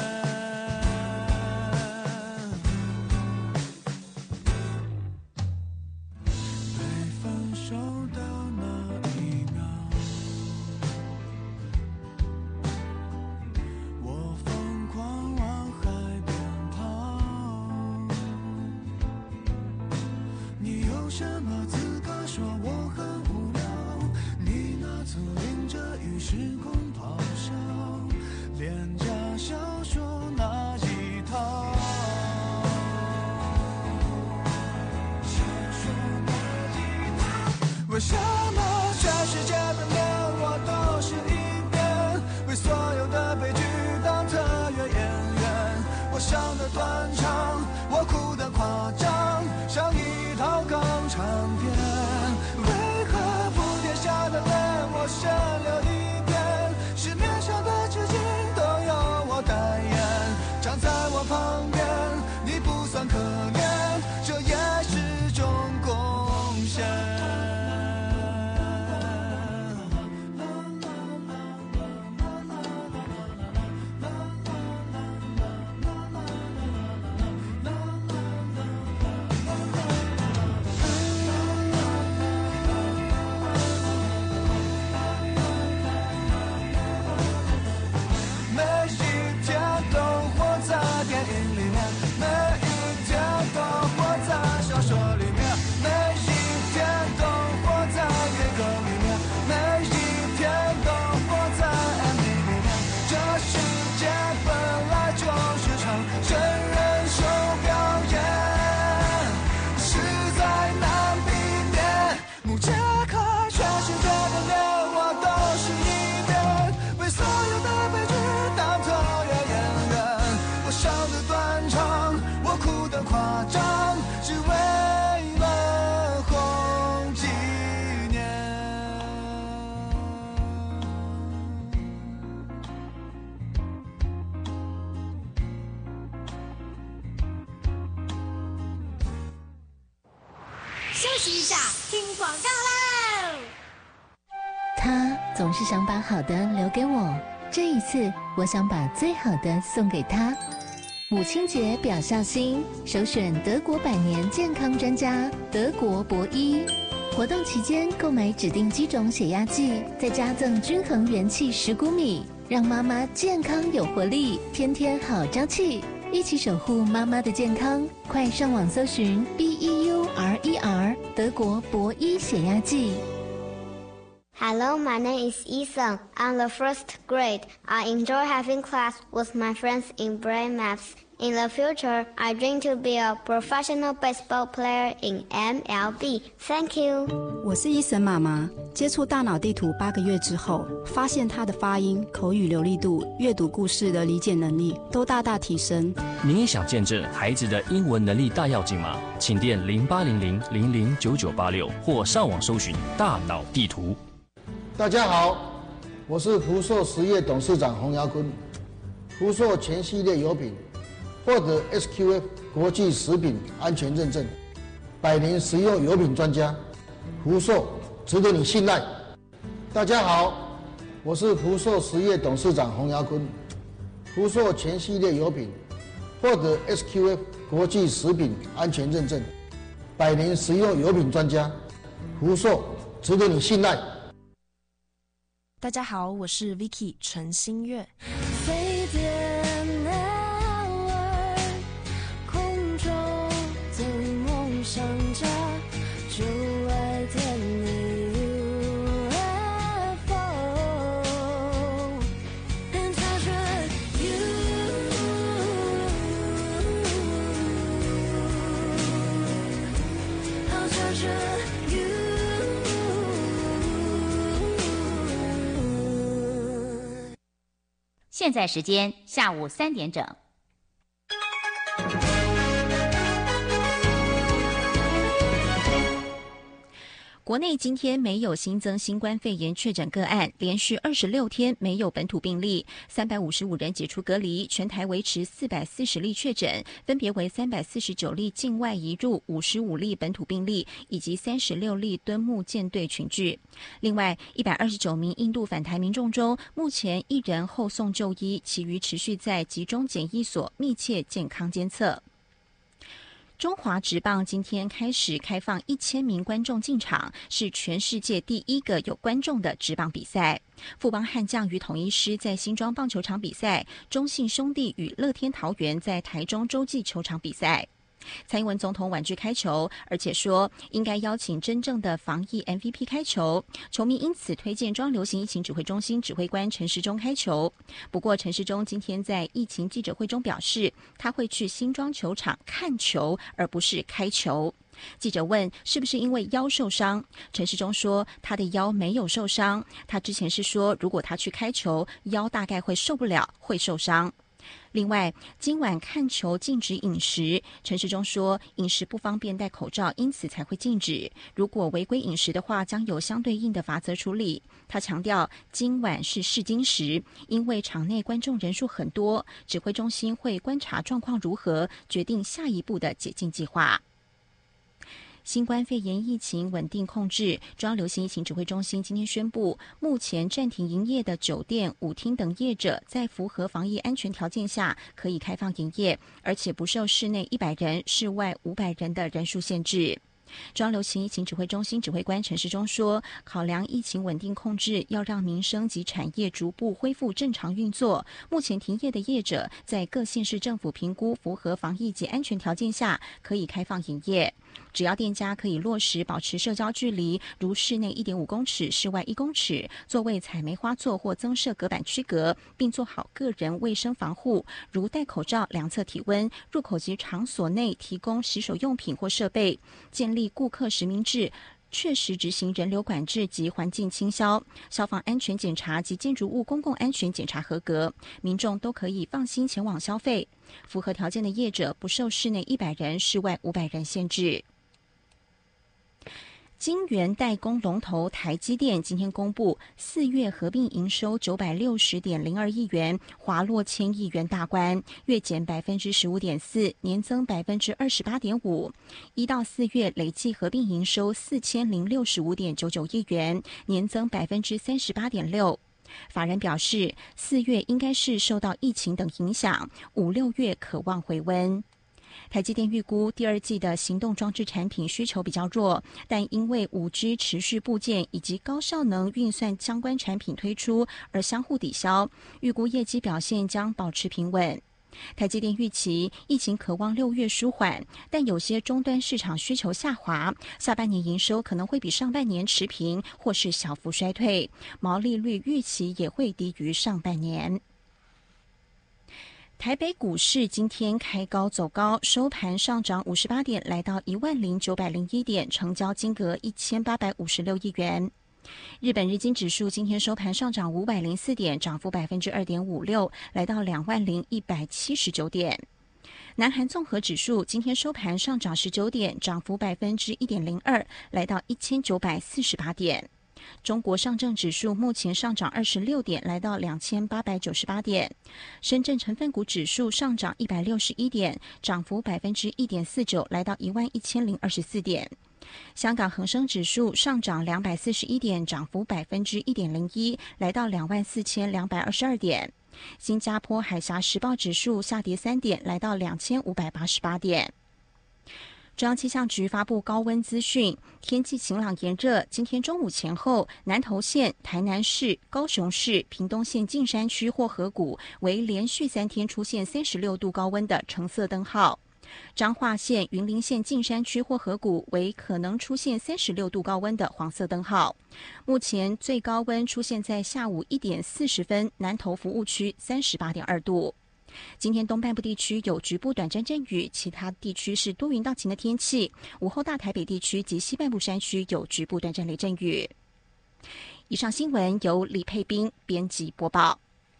什么资格说我很无聊？你那次淋着雨时空咆哮，廉价小说那一套。为什么全世界的脸我都是一遍？为所有的悲剧当特约演员？我伤得断肠，我哭得夸张，像一套港产片。为何铺垫下的泪我先流一遍？市面上的纸巾都由我代言，站在我旁边，你不算可怜，这也是种贡献。 休息一下，听广告喽。 他总是想把好的留给我，这一次我想把最好的送给他。母亲节表孝心，首选德国百年健康专家德国博医。活动期间购买指定几种血压计，再加赠均衡元气10谷米，让妈妈健康有活力，天天好朝气。 一起守护妈妈的健康。快上网搜寻 BEURER 德国博伊血压计。 Hello, my name is Ethan. I'm the first grade. I enjoy having class with my friends in brain maths. In the future, I dream to be a professional baseball player in MLB. Thank you. 我是伊森妈妈。接触大脑地图8个月之后，发现她的发音、口语流利度、阅读故事的理解能力都大大提升。 您也想见证孩子的英文能力大跃进吗？请电0800009986或上网搜寻大脑地图。 大家好，我是福寿实业董事长洪尧坤。福寿全系列油品获得 SQF 国际食品安全认证，100年食用油品专家，福寿值得你信赖。大家好，我是福寿实业董事长洪尧坤。福寿全系列油品获得 SQF 国际食品安全认证，100年食用油品专家，福寿值得你信赖。 大家好，我是 Vicky 陈新月。 飞碟鸟儿空中总梦想着，就爱点你 UFO， and treasure you， I'll treasure you。 现在时间下午3点整。国内今天没有新增新冠肺炎确诊个案，连续26天没有本土病例，355人解除隔离，全台维持440例确诊，分别为349例境外移入、55例本土病例以及36例敦睦舰队群聚。另外，129名印度返台民众中，目前1人后送就医，其余持续在集中检疫所密切健康监测。中华职棒今天开始开放1000名观众进场，是全世界第一个有观众的职棒比赛。富邦悍将与统一狮在新庄棒球场比赛，中信兄弟与乐天桃园在台中洲际球场比赛。蔡英文总统婉拒开球，而且说应该邀请真正的防疫 MVP 开球，球迷因此推荐中央流行疫情指挥中心指挥官陈时中开球。不过陈时中今天在疫情记者会中表示，他会去新庄球场看球，而不是开球。记者问是不是因为腰受伤，陈时中说他的腰没有受伤，他之前是说如果他去开球，腰大概会受不了，会受伤。另外，今晚看球禁止饮食，陈时中说饮食不方便戴口罩，因此才会禁止。如果违规饮食的话，将有相对应的罚则处理。他强调，今晚是试金石，因为场内观众人数很多，指挥中心会观察状况如何，决定下一步的解禁计划。新冠肺炎疫情稳定控制，中央流行疫情指挥中心今天宣布，目前暂停营业的酒店、舞厅等业者，在符合防疫安全条件下，可以开放营业，而且不受室内100人、室外500人的人数限制。中央流行疫情指挥中心指挥官陈时中说，考量疫情稳定控制，要让民生及产业逐步恢复正常运作。目前停业的业者，在各县市政府评估符合防疫及安全条件下，可以开放营业。只要店家可以落实保持社交距离，如室内1.5公尺、室外1公尺，座位采梅花座或增设隔板区隔，并做好个人卫生防护，如戴口罩、量测体温，入口及场所内提供洗手用品或设备，建立顾客实名制，确实执行人流管制及环境清消，消防安全检查及建筑物公共安全检查合格，民众都可以放心前往消费。符合条件的业者不受室内100人、室外500人限制。晶圆代工龙头台积电今天公布4月合并营收960.02亿元，滑落1000亿元大关，月减15.4%，年增28.5%。1到4月累计合并营收4065.99亿元，年增38.6%。法人表示，4月应该是受到疫情等影响，5、6月可望回温。台积电预估第2季的行动装置产品需求比较弱，但因为5G 持续部件以及高效能运算相关产品推出而相互抵消，预估业绩表现将保持平稳。 台积电预期疫情可望6月舒缓，但有些终端市场需求下滑，下半年营收可能会比上半年持平或是小幅衰退，毛利率预期也会低于上半年。台北股市今天开高走高，收盘上涨58点，来到10901点，成交金额1856亿元。日本日经指数今天收盘上涨504点，涨幅2.56%，来到20179点。南韩综合指数今天收盘上涨19点，涨幅1.02%，来到1948点。中国上证指数目前上涨26点，来到2898点。深圳成分股指数上涨161点，涨幅1.49%，来到11024点。香港恒生指数上涨241点，涨幅1.01%，来到24222点。新加坡海峡时报指数下跌3点，来到2588点。中央气象局发布高温资讯，天气晴朗炎热。今天中午前后，南投县、台南市、高雄市、屏东县近山区或河谷为连续3天出现36度高温的橙色灯号。彰化县、云林县近山区或河谷为可能出现36度高温的黄色灯号。目前最高温出现在下午1点40分，南投服务区38.2度。今天东半部地区有局部短暂阵雨，其他地区是多云到晴的天气。午后大台北地区及西半部山区有局部短暂雷阵雨。以上新闻由李佩斌编辑播报。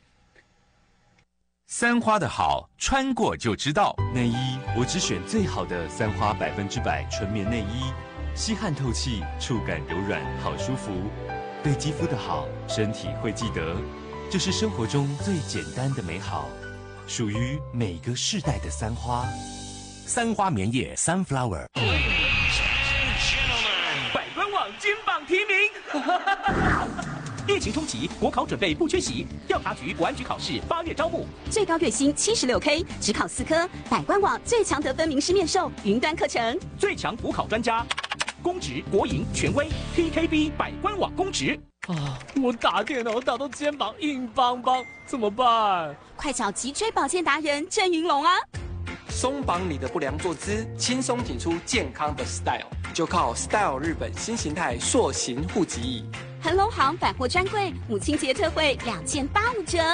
三花的好，穿过就知道。内衣我只选最好的三花100%纯棉内衣，吸汗透气，触感柔软，好舒服。对肌肤的好，身体会记得。这是生活中最简单的美好，属于每个世代的三花。三花棉业 Sunflower。 百官网金榜题名。疫情冲击，国考准备不缺席。调查局、国安局考试8月招募， 最高月薪76K， 只考4科。百官网最强得分名师面授，云端课程， 最强补考专家，公职、国营、权威 ，TKB 百官网公职。 我打电脑打到肩膀硬邦邦，怎么办？ 快找脊椎保健达人郑云龙啊！ 松绑你的不良坐姿，轻松挺出健康的 style， 就靠 Style 日本新形态塑形护脊椅。 恒隆行百货专柜母亲节特惠2件85折。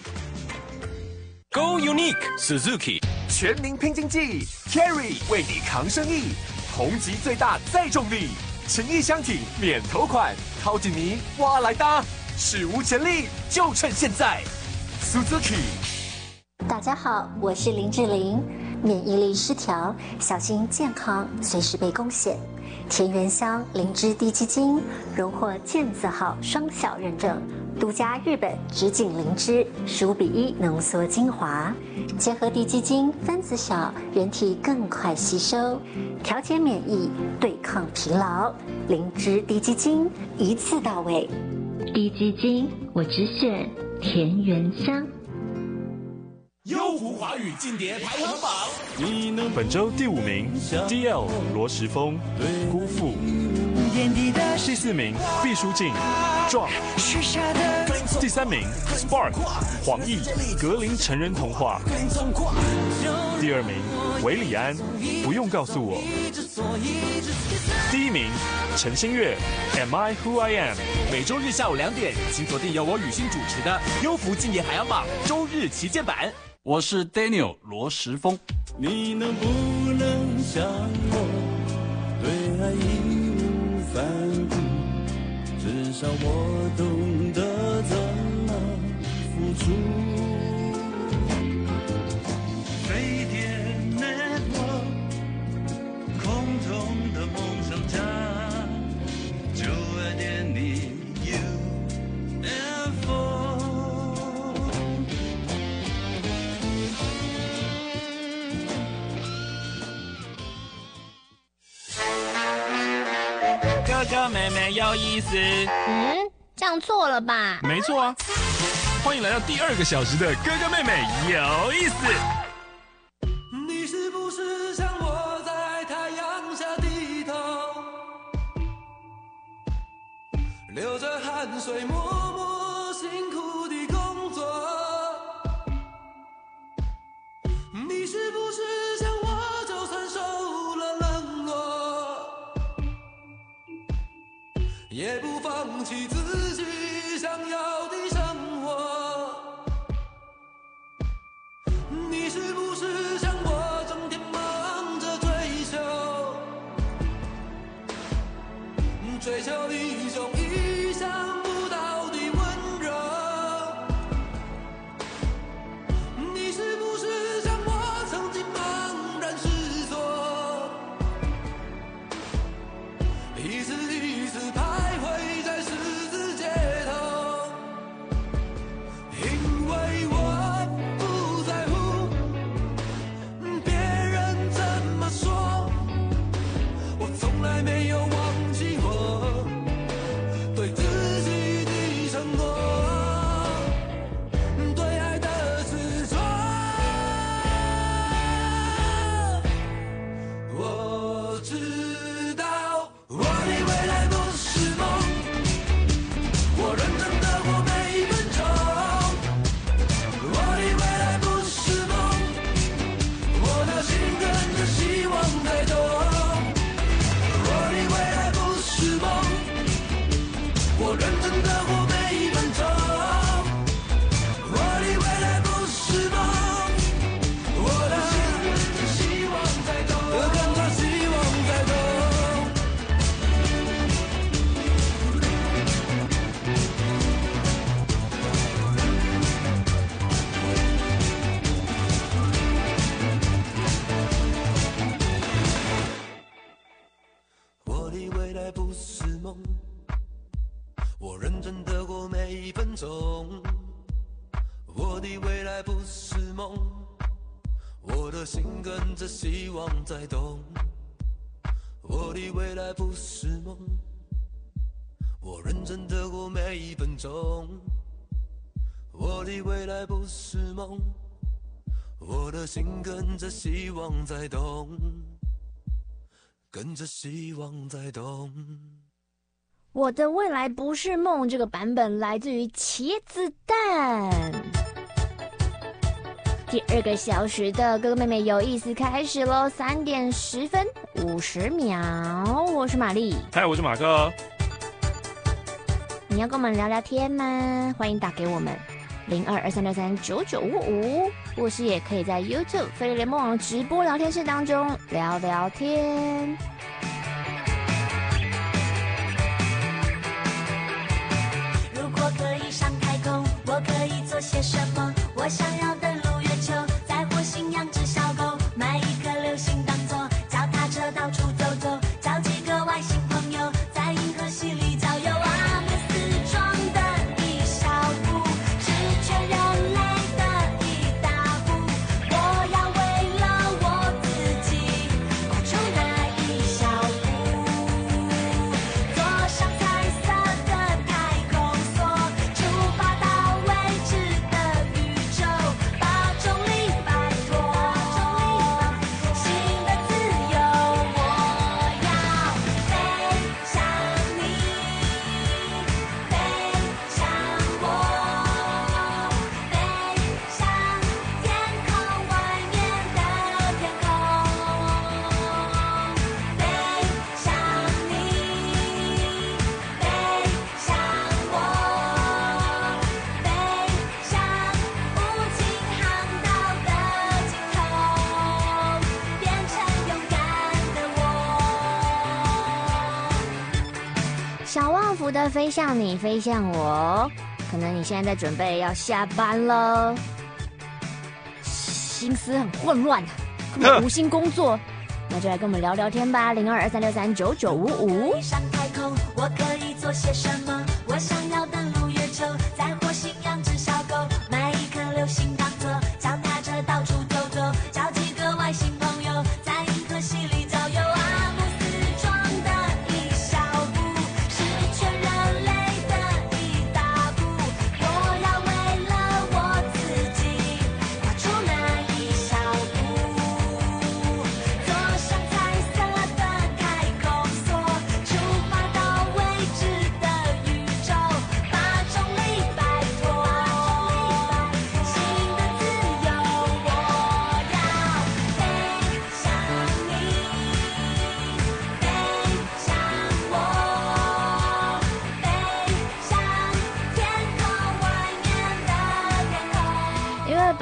Go Unique Suzuki 全民拼经济 ，Carry 为你扛生意，同级最大再重力，情义相挺免头款，靠近你哇来搭，史无前例，就趁现在 ，Suzuki。 大家好，我是林志玲。免疫力失调，小心健康随时被攻陷。田园香灵芝滴鸡精荣获健字号双效认证，独家日本直径灵芝15:1浓缩精华，结合滴鸡精分子小，人体更快吸收，调节免疫，对抗疲劳。灵芝滴鸡精一次到位，滴鸡精我只选田园香。 优狐华语劲碟排行榜， 本周第5名 DL 罗时丰，辜负。第4名毕书尽，壮。第3名 Spark 黄奕，格林成人童话。第2名韦礼安，不用告诉我。第1名陈星月 Am I Who I Am。 每周日下午2点，请锁定由我雨欣主持的优狐劲碟排行榜周日旗舰版。 我是 Daniel 罗时丰。 你能不能像我，对爱义无反顾？至少我懂得怎么付出。飞碟 Network， 空中的梦想家，就爱点你 UFO。 哥哥妹妹有意思。 这样错了吧？ 没错啊！欢迎来到第2个小时的哥哥妹妹有意思。 你是不是像我在太阳下低头，流着汗水默默辛苦的工作， 也不放弃自己想要的生活。你是不是像我整天忙着追求，追求一种意想不到的温柔？你是不是像我曾经茫然失措，一次一次徘徊在十字街头？因为我不在乎别人怎么说，我从来没有忘记我对自己的承诺，对爱的执着。我知道我的未来不是梦，我认真的过每一分钟。我的未来不是梦，我的心跟着希望在动。我的未来不是梦，我认真的过每一分钟。我的未来不是梦，我的心跟着希望在动，跟着希望在动。我的未来不是梦，我认真的过每一分钟。我的未来不是梦，我的心跟着希望在动。我的未来不是梦，我认真的过每一分钟。我的未来不是梦，我的心跟着希望在动，跟着希望在动。 我的未来不是梦这个版本来自于茄子蛋。第二个小时的哥哥妹妹有意思开始咯，3点10分50秒。我是玛丽， 嗨，我是马克。 你要跟我们聊聊天吗？欢迎打给我们0223639955，或是也可以在 YouTube 飞碟联盟网直播聊天室当中聊聊天。 如果可以上太空，我可以做些什么？我想要登陆月球，在火星养只小狗，买一颗流星当作脚踏车到处走走，交几个外星朋友，在银河系里郊游。阿姆斯壮的一小步，是全人类的一大步。我要为了我自己跨出那一小步，坐上彩色的太空梭，出发到未知的宇宙，把重力摆脱，新的自由，我要飞向你，飞向我，飞向天空外面的天空，飞向你，飞向我，飞向无尽航道的尽头，变成勇敢的我。 小旺福的飞向你，飞向我。可能你现在在准备要下班了，心思很混乱，根本无心工作。那就来跟我们聊聊天吧，0223639955。 上太空，我可以做些什么？我想要登陆月球，在火星养只小狗，买一颗流星当作脚踏车到处走走，交几个外星朋友，在银河系里郊游。阿姆斯壮的一小步，是全人类的一大步。我要为了我自己跨出那一小步，坐上彩色的太空梭，出发到未知的宇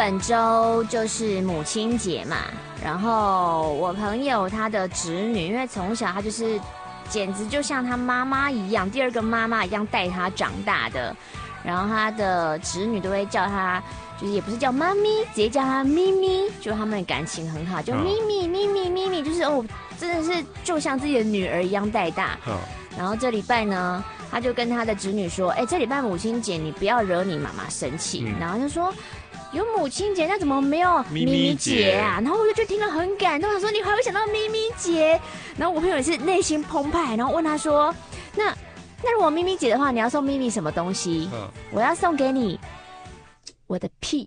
本周就是母亲节嘛，然后我朋友他的侄女，因为从小他就是简直就像他妈妈一样，第二个妈妈一样带他长大的，然后他的侄女都会叫他，就是也不是叫妈咪，直接叫他咪咪，就他们的感情很好，就咪咪咪咪咪咪，就是哦，真的是就像自己的女儿一样带大。然后这礼拜呢，他就跟他的侄女说，这礼拜母亲节你不要惹你妈妈生气，然后就说有母亲节，那怎么没有咪咪节啊？然后我就觉得听了很感动，他说你还会想到咪咪节，然后我朋友也是内心澎湃，然后问他说，那如果咪咪节的话，你要送咪咪什么东西？我要送给你我的屁。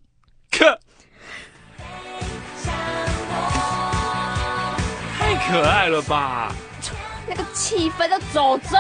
太可爱了吧！ 那个气氛都走中。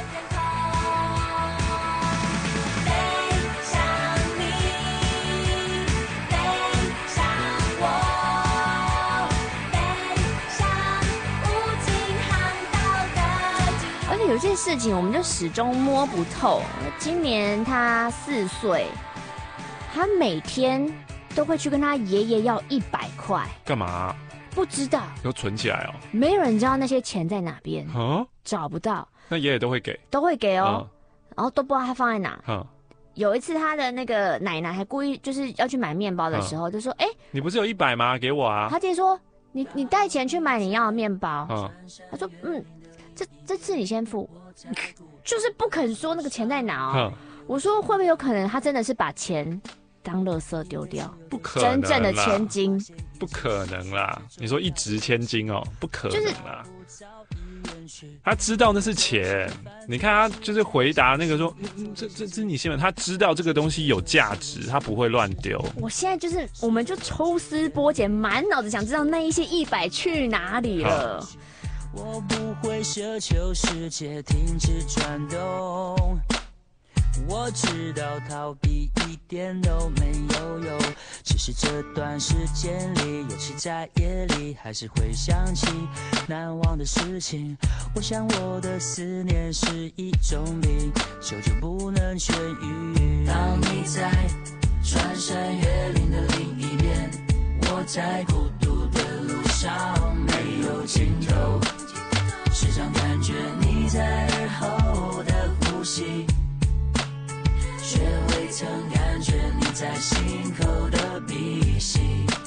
而且有件事情，我们就始终摸不透。今年他4岁，他每天都会去跟他爷爷要100块。 干嘛？ 不知道， 有存起来哦。 没有人知道那些钱在哪边，找不到。 那爷爷都会给， 然后都不知道他放在哪。有一次他的那个奶奶还故意就是要去买面包的时候，就说：“ 你不是有100吗？给我啊。” 他直接说：“你带钱去买你要的面包。”他说：“这次你先付。”就是不肯说那个钱在哪哦。我说会不会有可能他真的是把钱当垃圾丢掉？ 不可能， 真正的千金不可能啦！你说1值千金哦，不可能啦。他知道那是钱，你看他就是回答那个说，这是你新闻，他知道这个东西有价值，他不会乱丢。 我现在就是，我们就抽丝剥茧，满脑子想知道那一些100去哪里了。 我不会奢求世界停止转动，我知道逃避一点都没有用，只是这段时间里，尤其在夜里，还是会想起难忘的事情。我想我的思念是一种病，久久不能痊愈。当你在穿山越岭的另一边，我在孤独的路上没有尽头，时常感觉你在耳后的呼吸，却未曾感觉你在心口的鼻息。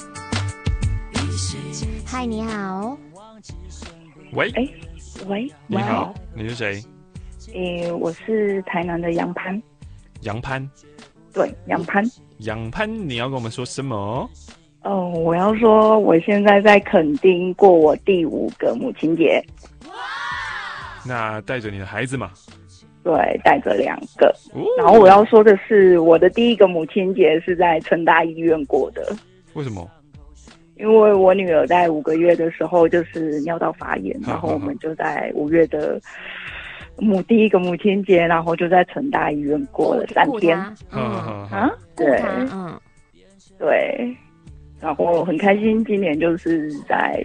嗨，你好。 喂， 喂， 你好，你是谁？ 我是台南的杨潘。 杨潘？ 对，杨潘。 杨潘，你要跟我们说什么？ 我要说，我现在在垦丁过我第5个母亲节。 那带着你的孩子嘛？ 对，带着2个。然后我要说的是，我的第1个母亲节是在成大医院过的。 为什么？ 因为我女儿在5个月的时候就是尿道发炎，然后我们就在5月的第1个母亲节，然后就在成大医院过了3天。对，对。然后很开心，今年就是在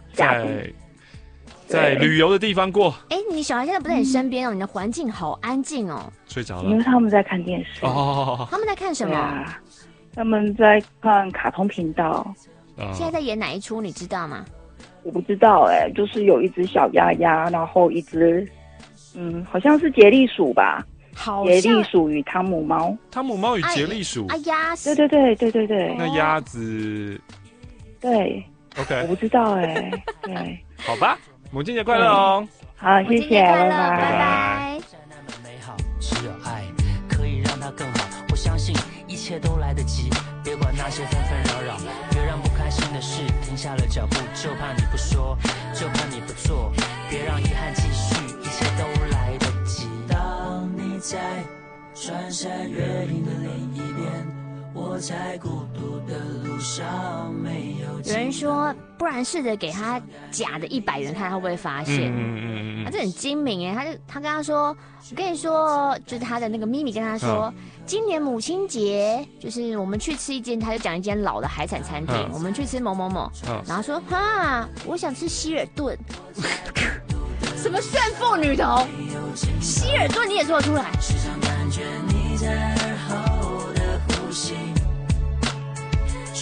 旅游的地方过。 你小孩现在不在你身边哦，你的环境好安静哦。 睡着了。 因为他们在看电视。 他们在看什么？ 他们在看卡通频道。 现在在演哪一出？你知道吗？ 我不知道就是有一只小鸭鸭，然后一只好像是杰利鼠吧。杰利鼠与汤姆猫。 汤姆猫与杰利鼠。 鸭子。 对。 那鸭子。 对。 OK。 我不知道对。 好吧，母亲节快乐哦！ 好，谢谢，拜拜。 只有爱可以让它更好，我相信一切都来得及。别管那些纷纷扰扰，别让不开心的事停下了脚步，就怕你不说，就怕你不做，别让遗憾继续，一切都来得及。当你在穿山越岭的另一边，我在孤独的路上没有。 有人说，不然试着给他假的100元看，他会不会发现？他这很精明他跟他说，我跟你说，就是他的那个咪咪跟他说，今年母亲节就是我们去吃一间，他就讲一间老的海产餐厅，我们去吃某某某，然后说我想吃希尔顿，什么炫富女童，希尔顿你也说得出来？ 时常感觉你在耳后的呼吸，却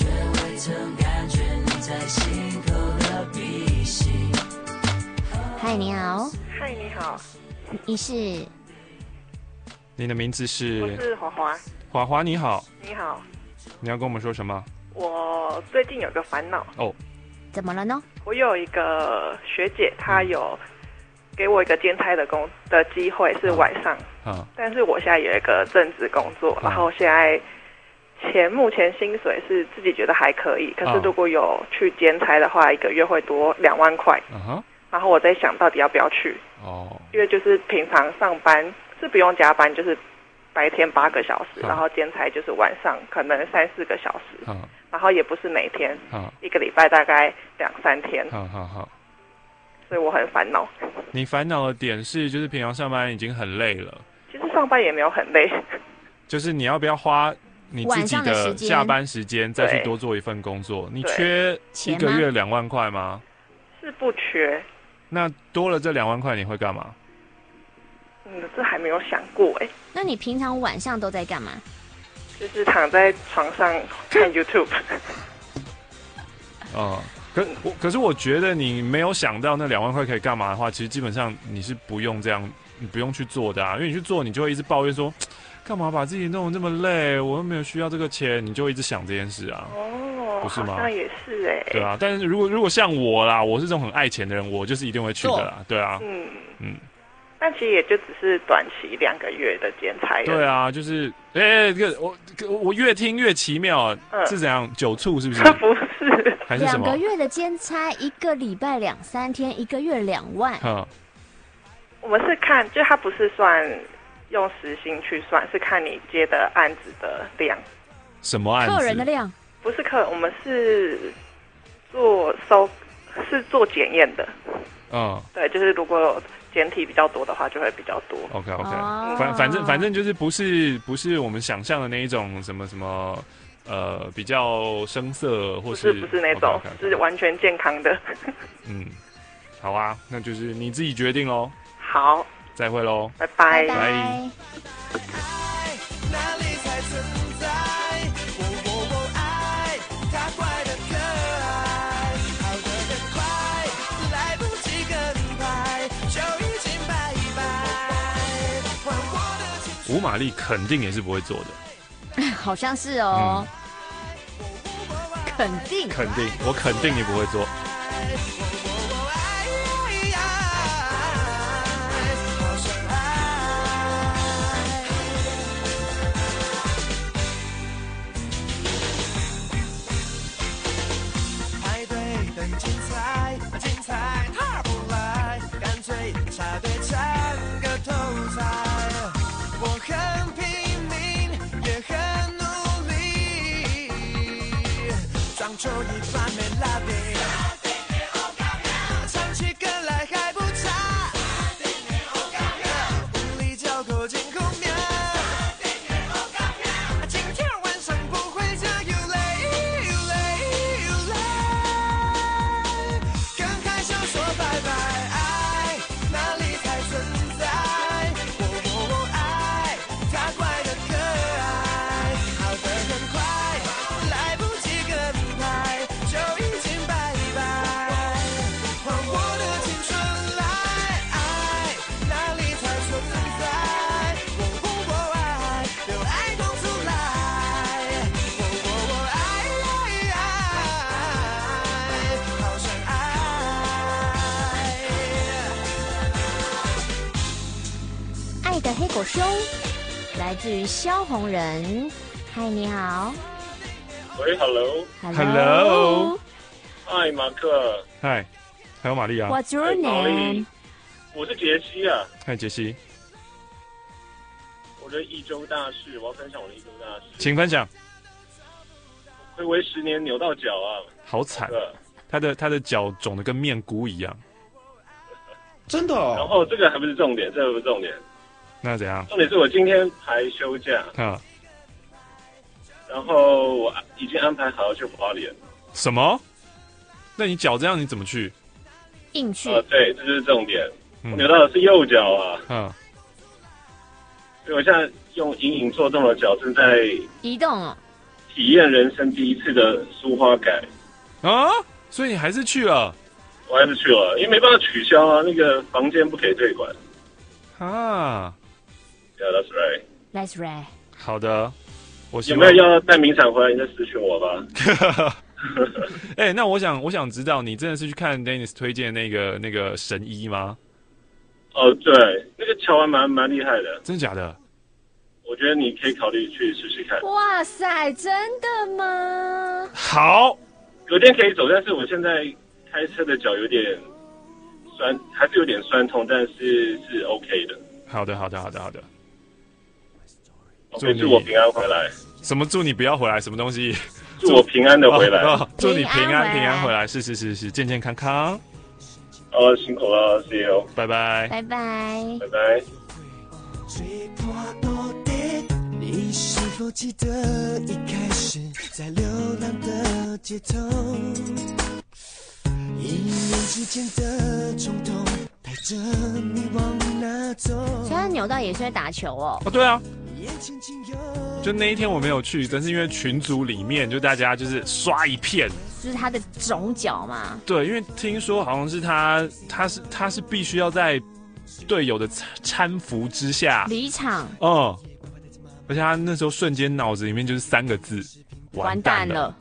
却未曾感觉你在心口的鼻息。 嗨，你好。 嗨，你好。 你是？ 你的名字是？ 我是华华。 华华，你好。 你好。 你要跟我们说什么？ 我最近有个烦恼。 哦。 怎么了呢？ 我有一个学姐，她有给我一个兼差的机会，是晚上。但是我现在有一个正职工作，然后现在目前薪水是自己觉得还可以，可是如果有去兼差的话，一个月会多2万块。然后我在想到底要不要去。因为就是平常上班是不用加班，就是白天8个小时，然后兼差就是晚上可能3-4个小时。然后也不是每天，一个礼拜大概2-3天。所以我很烦恼。 你烦恼的点是，就是平常上班已经很累了。 其实上班也没有很累， 就是你要不要花你自己的下班时间再去多做一份工作？你缺一个月2万块吗？ 是不缺。 那多了这2万块你会干嘛？ 这还没有想过哎。 那你平常晚上都在干嘛？ 就是躺在床上看 YouTube。 可是我觉得你没有想到那2万块可以干嘛的话，其实基本上你是不用这样，你不用去做的啊，因为你去做，你就会一直抱怨说，干嘛把自己弄得这么累，我又没有需要这个钱，你就一直想这件事啊。不是吗？ 好像也是哎。 对啊，但是如果像我啦，我是这种很爱钱的人，我就是一定会去的啦。对啊。 但其实也就只是短期2个月的兼差。 对啊，就是我越听越奇妙，是怎样酒醋是不是？ 不是， 还是什么？2 个月的兼差，1个礼拜2-3天，1个月2万。 我们是看，就它不是算用时薪去算，是看你接的案子的量。 什么案子？ 客人的量？ 不是我们是做检验的。对，就是如果简体比较多的话，就会比较多。 OK， 反正就是不是我们想象的那一种什么比较生涩，或是不是那种，是完全健康的。 好啊，那就是你自己决定喽。 好， 再会喽， 拜拜。 吴玛丽肯定也是不会做的， 好像是哦，肯定， 我肯定你不会做。 排队等精彩，精彩他不来，干脆插队抢个头彩。我很拼命，也很努力，装出一番没拉力，唱起歌来还不差，无力叫口进口面，今天晚上不回家又累，跟害羞说拜拜，爱哪里才存在？ 爱的黑狗兄，来自于萧红人。嗨，你好。 喂 ，Hello。 嗨，马克。 嗨，还有玛丽啊。 What's your name？ 我是杰西啊。 嗨，杰西。 我的一周大事，我要分享我的一周大事。 请分享。 睽违10年扭到脚啊。 好惨。他的脚肿得跟面菇一样。 真的哦。然后这个还不是重点，这个不是重点。 那怎样？ 重点是我今天排休假。然后我已经安排好要去花莲。 什么？那你脚这样你怎么去？ 硬去。 对，这就是重点。我扭到的是右脚啊。所以我现在用隐隐作痛的脚正在移动哦。 体验人生第一次的苏花改啊，所以你还是去了？ 我还是去了，因为没办法取消啊，那个房间不可以退款啊。 Yeah, that's right. That's right. 好的，我有没有要带名产回来？你再私讯我吧。 哎，那我想知道，你真的是去看 Dennis 推荐那个神医吗？ 哦，对，那个乔安蛮厉害的， 真的假的？ 我觉得你可以考虑去试试看。 哇塞，真的吗？ 好， 隔天可以走，但是我现在开车的脚有点酸，还是有点酸痛，但是 OK 的。 好的。 祝我平安回来。 什么？祝你不要回来？什么东西？ 祝我平安的回来。 祝你平安回来。是，健健康康。 辛苦了 ，See you， 拜拜， 拜拜， 拜拜。 你是否记得一开始在流浪的街头，一念之间的冲动带着你往哪走？ 所以他扭到也是会打球哦。 对啊，就那一天我没有去，但是因为群组里面就大家就是刷一片， 就是他的种脚嘛。 对，因为听说好像是他是必须要在队友的搀扶之下离场。 而且他那时候瞬间脑子里面就是3个字：完蛋了。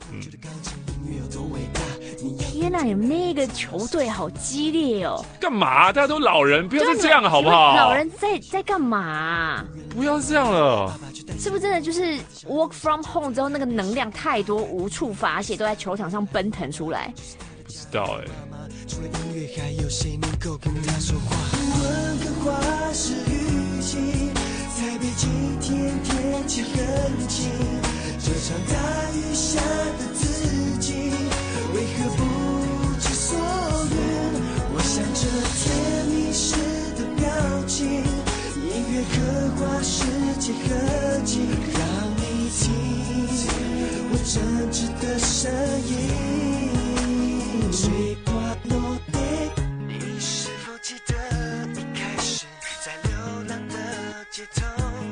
天哪，你们那个球队好激烈哦！ 干嘛？大家都老人，不要再这样好不好？ 老人在干嘛？ 不要这样了。 是不是真的就是 work from home 之后，那个能量太多，无处发泄，都在球场上奔腾出来？ 不知道哎。 除了音乐，还有谁能够跟他说话？问个话是雨季，台北今天天气很晴，这场大雨下的自己，为何不知所云？我想着甜蜜时的表情，音乐刻画世界和景，让你听我真挚的声音。水花落地，你是否记得一开始在流浪的街头，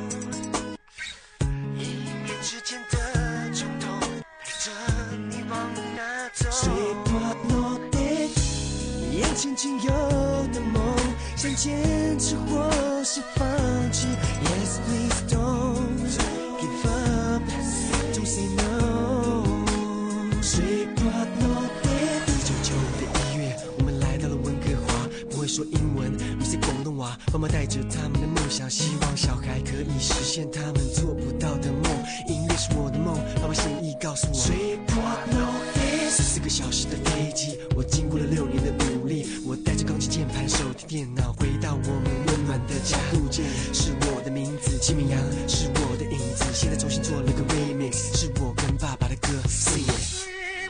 一念之间的冲动带着你往哪走？水花落地，眼前仅有的梦，想坚持或是放弃。Yes, please don't give up, don't say no。水花落地，1995的1月，我们来到了温哥华，不会说英文，不是广东话。爸妈带着他们的梦想，希望小孩可以实现他们做不到的梦。音乐是我的梦，爸爸心意告诉我。水花落地，14个小时的飞机，我经过了6年的努力，我带着钢琴键盘、手提电脑，回到我们温暖的家。路见是我的名字，清明阳是我的影子，现在重新做了个 remix， 是我跟爸爸的歌 ，Sing it。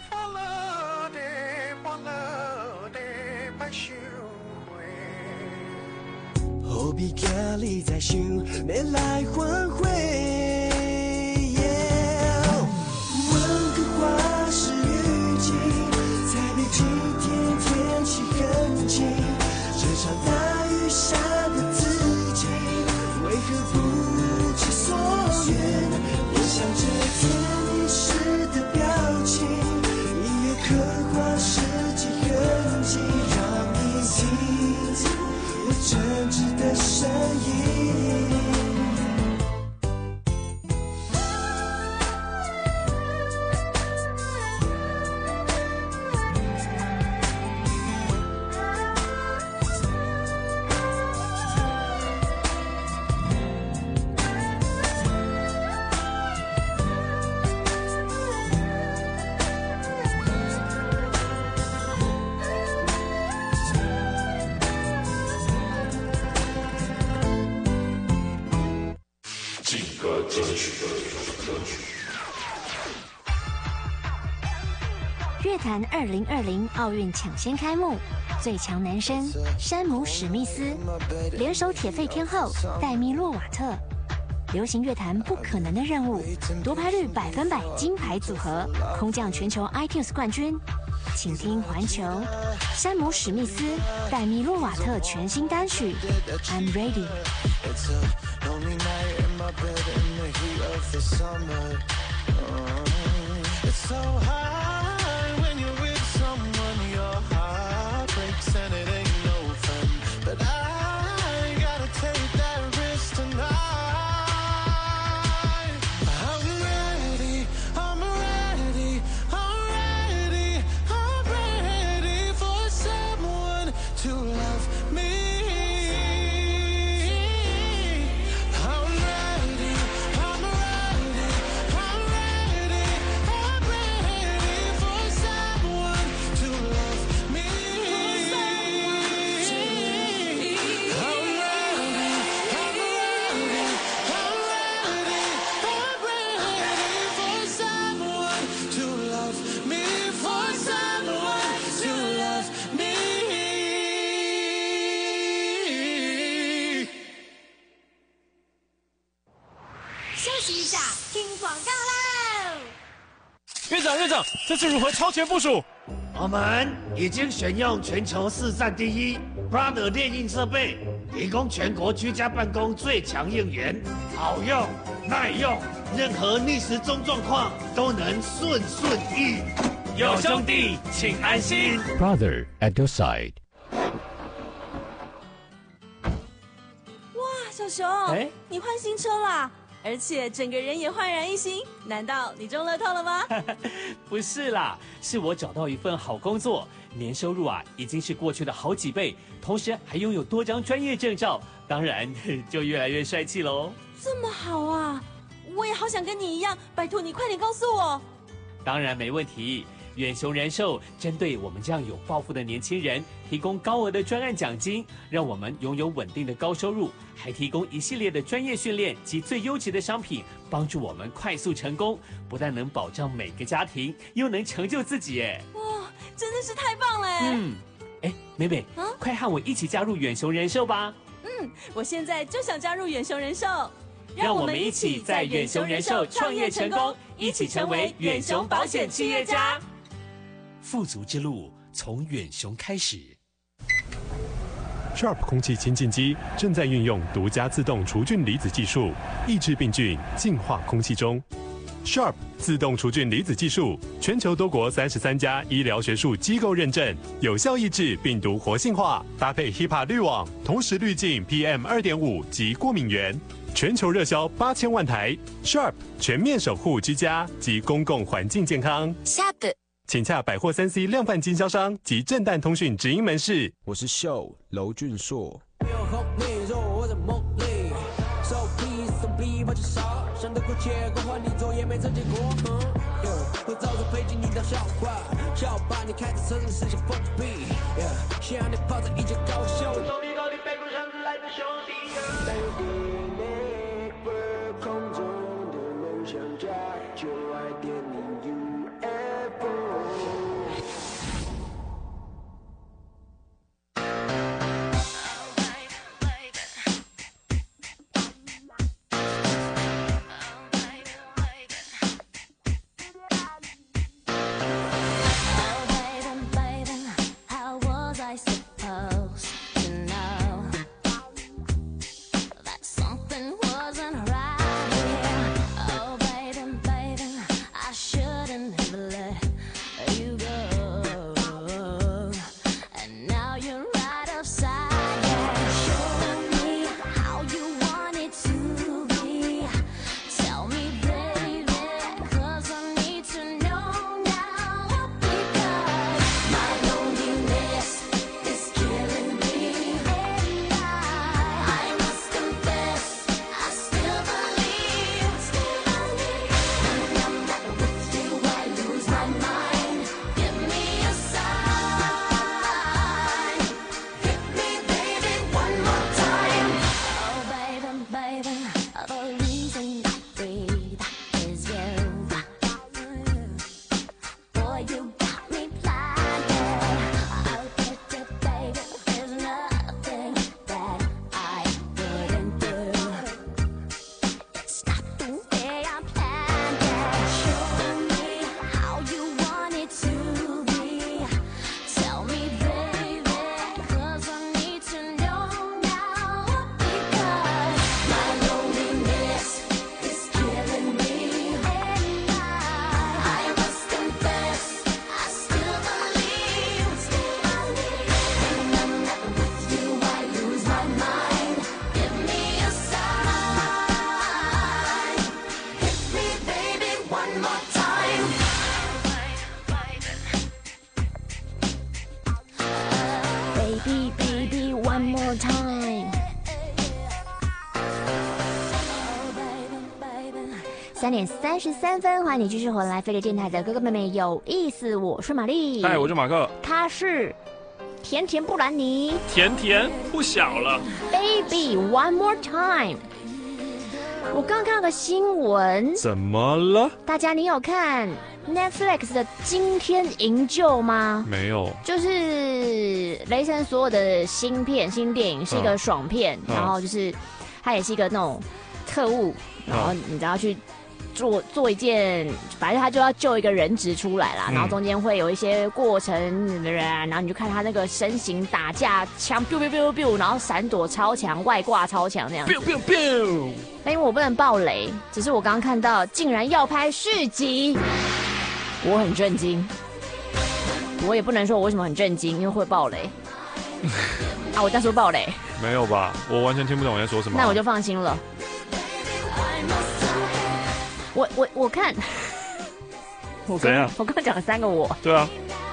何必家里再想，未来换回。问个话是雨季，台北今天天气很晴，这场大雨下的自己，为何不知所云？也想着甜蜜时的表情，音乐刻画世界痕迹，让你听我真挚的声音。 乐坛2020奥运抢先开幕，最强男生山姆史密斯联手铁肺天后黛蜜洛瓦特，流行乐坛不可能的任务，夺牌率100%金牌组合，空降全球 iTunes 冠军。请听环球山姆史密斯黛蜜洛瓦特全新单曲 I'm Ready。 It's so hard when you're with someone, your heart breaks and it ain't no fun. But I gotta take that risk tonight. I'm ready, I'm ready, I'm ready, I'm ready for someone to love me. I'm ready, I'm ready, I'm ready, I'm ready for someone to love me. I'm ready, I'm ready, I'm ready, I'm ready for someone to love me, for someone to love me. 休息一下，听广告喽。 院长，这次如何超前部署？ 我们已经选用全球市占第一 Brother 列印设备，提供全国居家办公最强应援，好用耐用，任何逆时钟状况都能顺意。 有兄弟，请安心。 Brother at your side。 哇，小熊，你换新车啦，而且整个人也焕然一新，难道你中乐透了吗？ 不是啦，是我找到一份好工作，年收入已经是过去的好几倍，同时还拥有多张专业证照，当然就越来越帅气喽。 这么好啊，我也好想跟你一样，拜托你快点告诉我。 当然没问题。远雄人寿针对我们这样有抱负的年轻人，提供高额的专案奖金，让我们拥有稳定的高收入，还提供一系列的专业训练及最优质的商品，帮助我们快速成功。不但能保障每个家庭，又能成就自己。哎， 哇，真的是太棒了！ 美美，快和我一起加入远雄人寿吧。 我现在就想加入远雄人寿。 让我们一起在远雄人寿创业成功，一起成为远雄保险企业家。富足之路从远雄开始。 Sharp 空气清净机正在运用独家自动除菌离子技术，抑制病菌，净化空气中。Sharp 自动除菌离子技术，全球多国33家医疗学术机构认证，有效抑制病毒活性化，搭配 HEPA 滤网，同时滤净 PM2.5 及过敏源。全球热销8000万台 ，Sharp 全面守护居家及公共环境健康。 Sharp， 请洽百货3C 量贩经销商及正淡通讯直营门市。 我是秀娄俊硕。 空中的梦想家，就爱点你 UFO。 3:33，欢迎你继续回来，飞碟电台的哥哥妹妹有意思，我是玛丽， 嗨，我是马克， 他是甜甜布兰妮， 甜甜不小了 ，Baby One More Time。我刚看到个新闻， 怎么了？ 大家你有看 Netflix 的《惊天营救》吗？ 没有， 就是雷神所有的新电影是一个爽片，然后就是它也是一个那种特务，然后你只要去做一件，反正他就要救一个人质出来啦，然后中间会有一些过程的人，然后你就看他那个身形打架，枪 biu biu biu biu， 然后闪躲超强，外挂超强那样 biu biu biu。 那因为我不能爆雷，只是我刚刚看到竟然要拍续集，我很震惊。我也不能说我为什么很震惊，因为会爆雷。啊，我在说爆雷？ 没有吧？我完全听不懂你在说什么。 那我就放心了。我看， 怎样？ 我刚讲了3个我。 对啊。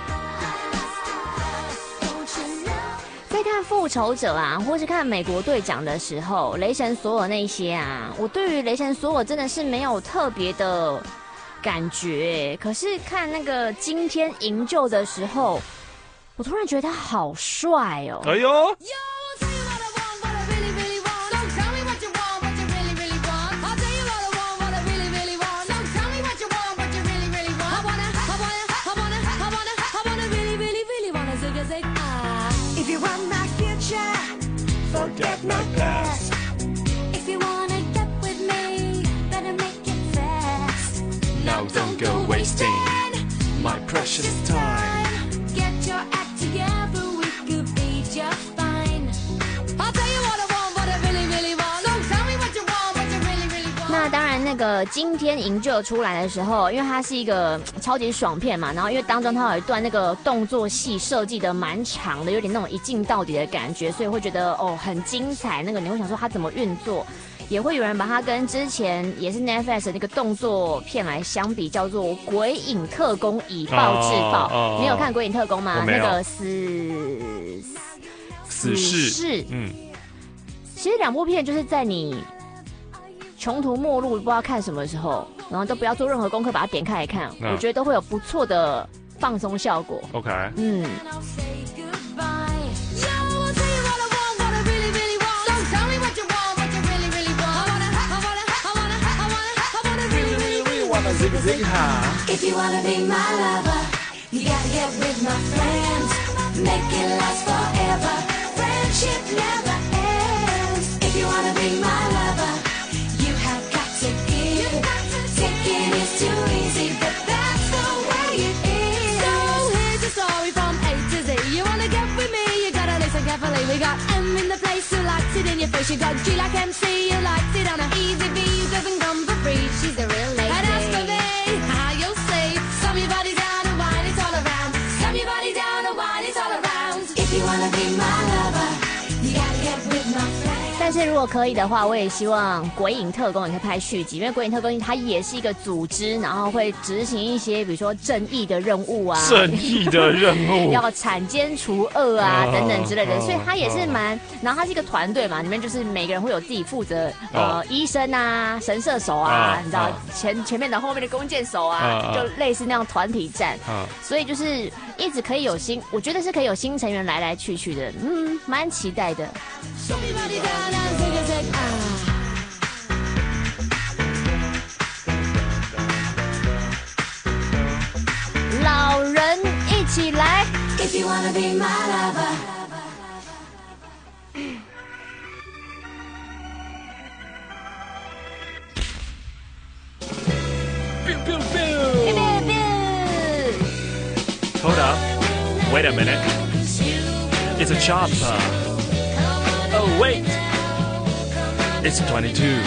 在看复仇者啊，或是看美国队长的时候，雷神索尔那一些啊，我对于雷神索尔真的是没有特别的感觉。可是看那个惊天营救的时候，我突然觉得他好帅哦！ 哎呦！ Forget my past. If you wanna get with me, better make it fast. Now don't go wasting my precious time. Get your act together, we could be just fine. I'll tell you what I want, what I really, really want. So tell me what you want, what you really, really want. 那当然，那个惊天营救出来的时候，因为它是一个超级爽片嘛，然后因为当中它有一段那个动作戏设计的蛮长的，有点那种一镜到底的感觉，所以会觉得哦很精彩。那个你会想说它怎么运作，也会有人把它跟之前也是 Netflix 的那个动作片来相比，叫做《鬼影特工以暴制暴》。你有看《鬼影特工》吗？那个死侍，其实2部片就是在你穷途末路不知道看什么的时候，然后都不要做任何功课，把它点开来看，我觉得都会有不错的放松效果。 OK， If you wanna be my lover, you gotta get with my friends. Make it last forever. Friendship never ends. If you wanna be my lover, you have got to give. Taking is too easy, but that's the way it is. So here's your story from A to Z. You wanna get with me, you gotta listen carefully. We got M in the place who likes it in your face. You got G like MC, who likes it on a easy B, who doesn't come for free. She's a real lady. And as for me, how you'll see, slam your body down and wine it all around. Slam your body down and wine it all around. If you wanna be my lover, you gotta get with my friend. 但是如果可以的话，我也希望《鬼影特工》也可以拍续集，因为《鬼影特工》它也是一个组织，然后会执行一些比如说正义的任务啊， 正义的任务要铲奸除恶啊等等之类的，所以它也是蛮，然后它是一个团队嘛，里面就是每个人会有自己负责，医生啊、神射手啊，你知道前面的、后面的弓箭手啊，就类似那样团体战，所以就是一直可以有新，我觉得是可以有新成员来来去去的，蛮期待的。老人一起来。 If you wanna be my lover. Pew, pew, pew. Hold up. Wait a minute. It's a chopper. Oh, wait. It's 22.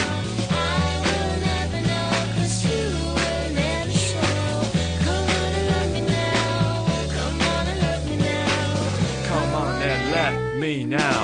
Come on and let me now.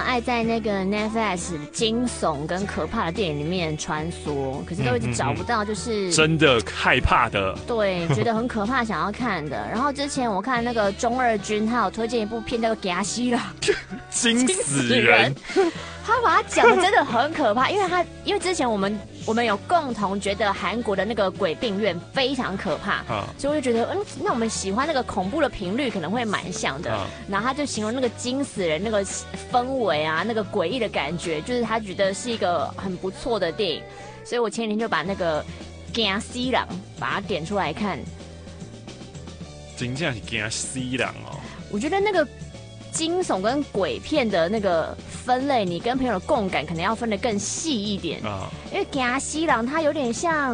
爱在那个 Netflix 惊悚跟可怕的电影里面穿梭，可是都一直找不到，就是真的害怕的， 对，觉得很可怕想要看的。然后之前我看那个中二君，他有推荐一部片叫做《给他吸了》， 惊死人。 他把它讲的真的很可怕，因为之前我们有共同觉得韩国的那个鬼病院非常可怕，所以我就觉得那我们喜欢那个恐怖的频率可能会蛮像的。然后他就形容那个惊死人那个氛围啊，那个诡异的感觉，就是他觉得是一个很不错的电影，所以我前几天就把那个《惊死人》把它点出来看。 真正是惊死人哦！ 我觉得那个惊悚跟鬼片的那个分类，你跟朋友的共感可能要分得更细一点因为《惊死人》它有点像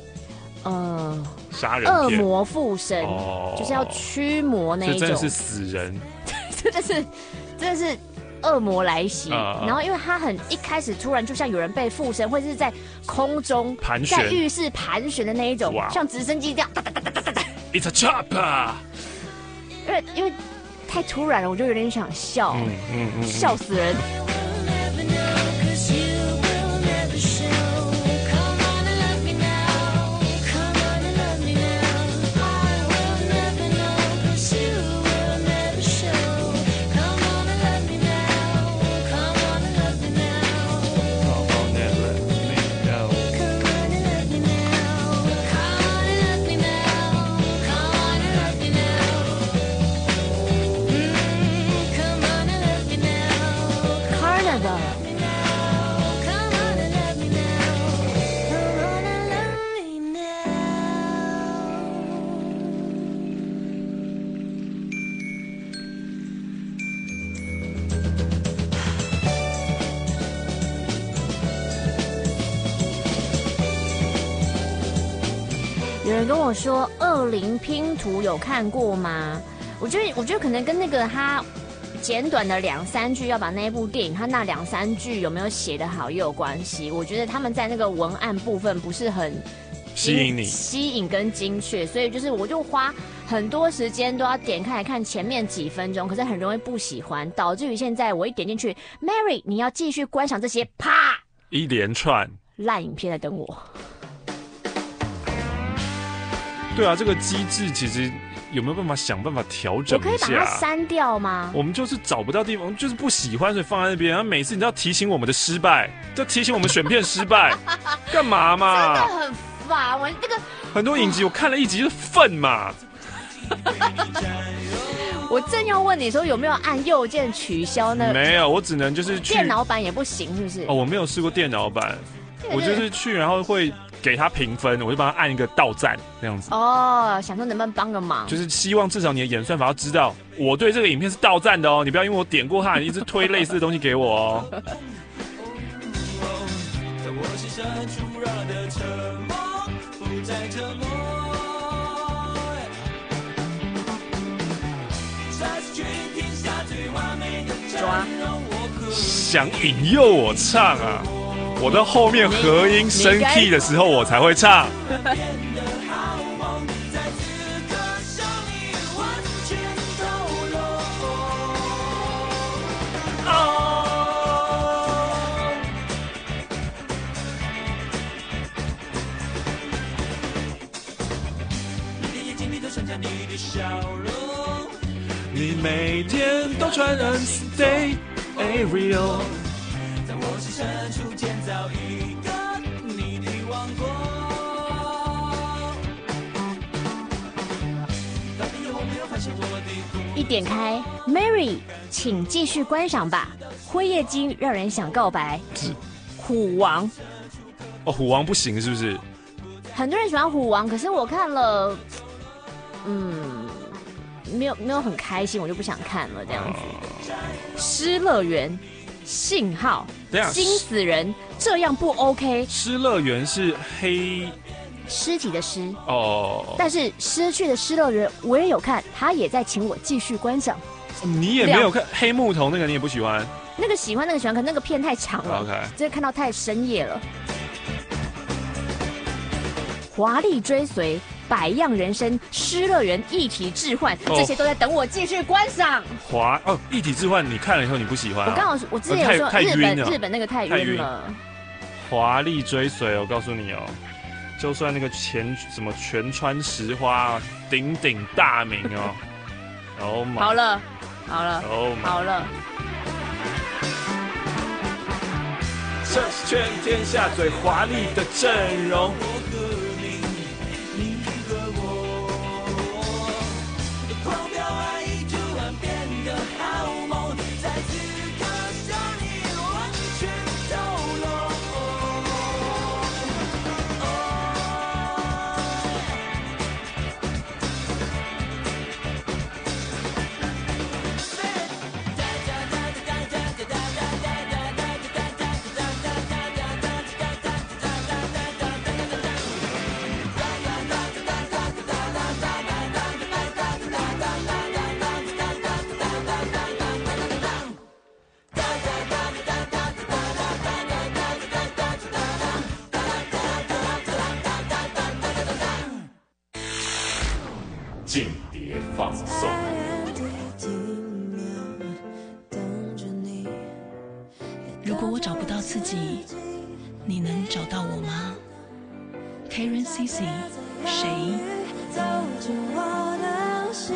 杀人恶魔附身，就是要驱魔那一种， 这真的是死人， 真的是恶魔来袭。然后因为它一开始突然就像有人被附身，或是在空中盘旋， 在浴室盘旋的那一种，像直升机这样 ，It's a chopper。 因为太突然了，我就有点想笑，笑死人。有人跟我说《恶灵拼图》有看过吗？我觉得可能跟那个他简短的2-3句要把那一部电影他那2-3句有没有写得好也有关系。我觉得他们在那个文案部分不是很吸引跟精确，所以就是我就花很多时间都要点开来看前面几分钟，可是很容易不喜欢，导致于现在我一点进去 ，Mary 你要继续观赏这些啪一连串烂影片在等我。 对啊，这个机制其实有没有办法想办法调整一下？ 我可以把它删掉吗？ 我们就是找不到地方，就是不喜欢，所以放在那边。然后每次你都要提醒我们的失败，就提醒我们选片失败，干嘛嘛？ 真的很烦，我这个很多影集我看了一集就愤嘛。 我正要问你说有没有按右键取消呢？ 没有，我只能就是去电脑版也不行，是不是？ 哦，我没有试过电脑版，我就是去然后会给他评分，我就帮他按一个到赞那样子。 哦，想说能不能帮个忙？ 就是希望至少你的演算法要知道我对这个影片是到赞的哦，你不要因为我点过它，你一直推类似的东西给我哦。 抓， 想引诱我唱啊！我到后面合音升 key 的时候，我才会唱。你每天都传染 Stay Ariel。在我心深处建造一个你的王国。到底有没有发现我的一点开 ，Mary， 请继续观赏吧。辉夜姬让人想告白。虎王。 哦，虎王不行是不是？ 很多人喜欢虎王，可是我看了，没有很开心，我就不想看了这样子。失乐园。信号，惊死人，这样不 OK。 失乐园是黑尸体的尸哦， 但是失去的失乐园我也有看，他也在请我继续观赏。 你也没有看黑木头那个，你也不喜欢？ 那个喜欢，可那个片太长了 ，OK， 这个看到太深夜了。华丽追随， 百样人生、失乐园、一体置换，这些都在等我继续观赏。 一体置换，你看了以后你不喜欢？ 我之前有说日本那个太晕了。 华丽追随，我告诉你哦，就算那个什么全川石花鼎鼎大名哦。Oh my， 好了， 这是全天下最华丽的阵容。 间谍放送。 如果我找不到自己，你能找到我吗 ？Karen CC， 谁？走进我的心。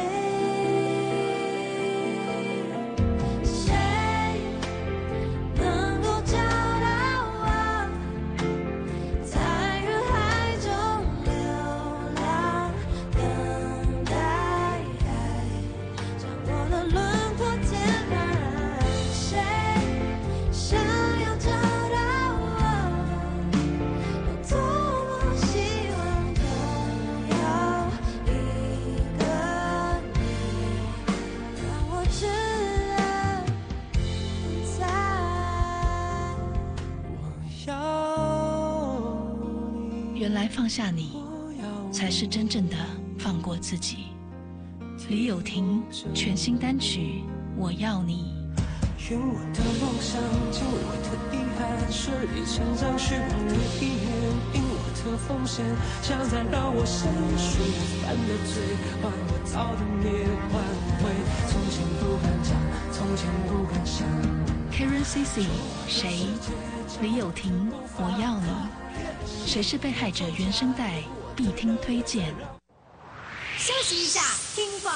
原来放下你，才是真正的放过自己。李友廷全新单曲《我要你》。 愿我的梦想，尽我的遗憾，顺理成章去往你一念，因我的奉献，想再让我申诉，犯的罪，换我造的孽，换回从前不敢讲，从前不敢想。 Karen CC， 谁？李友廷，我要你。谁是被害者原声带必听推荐。 休息一下，听广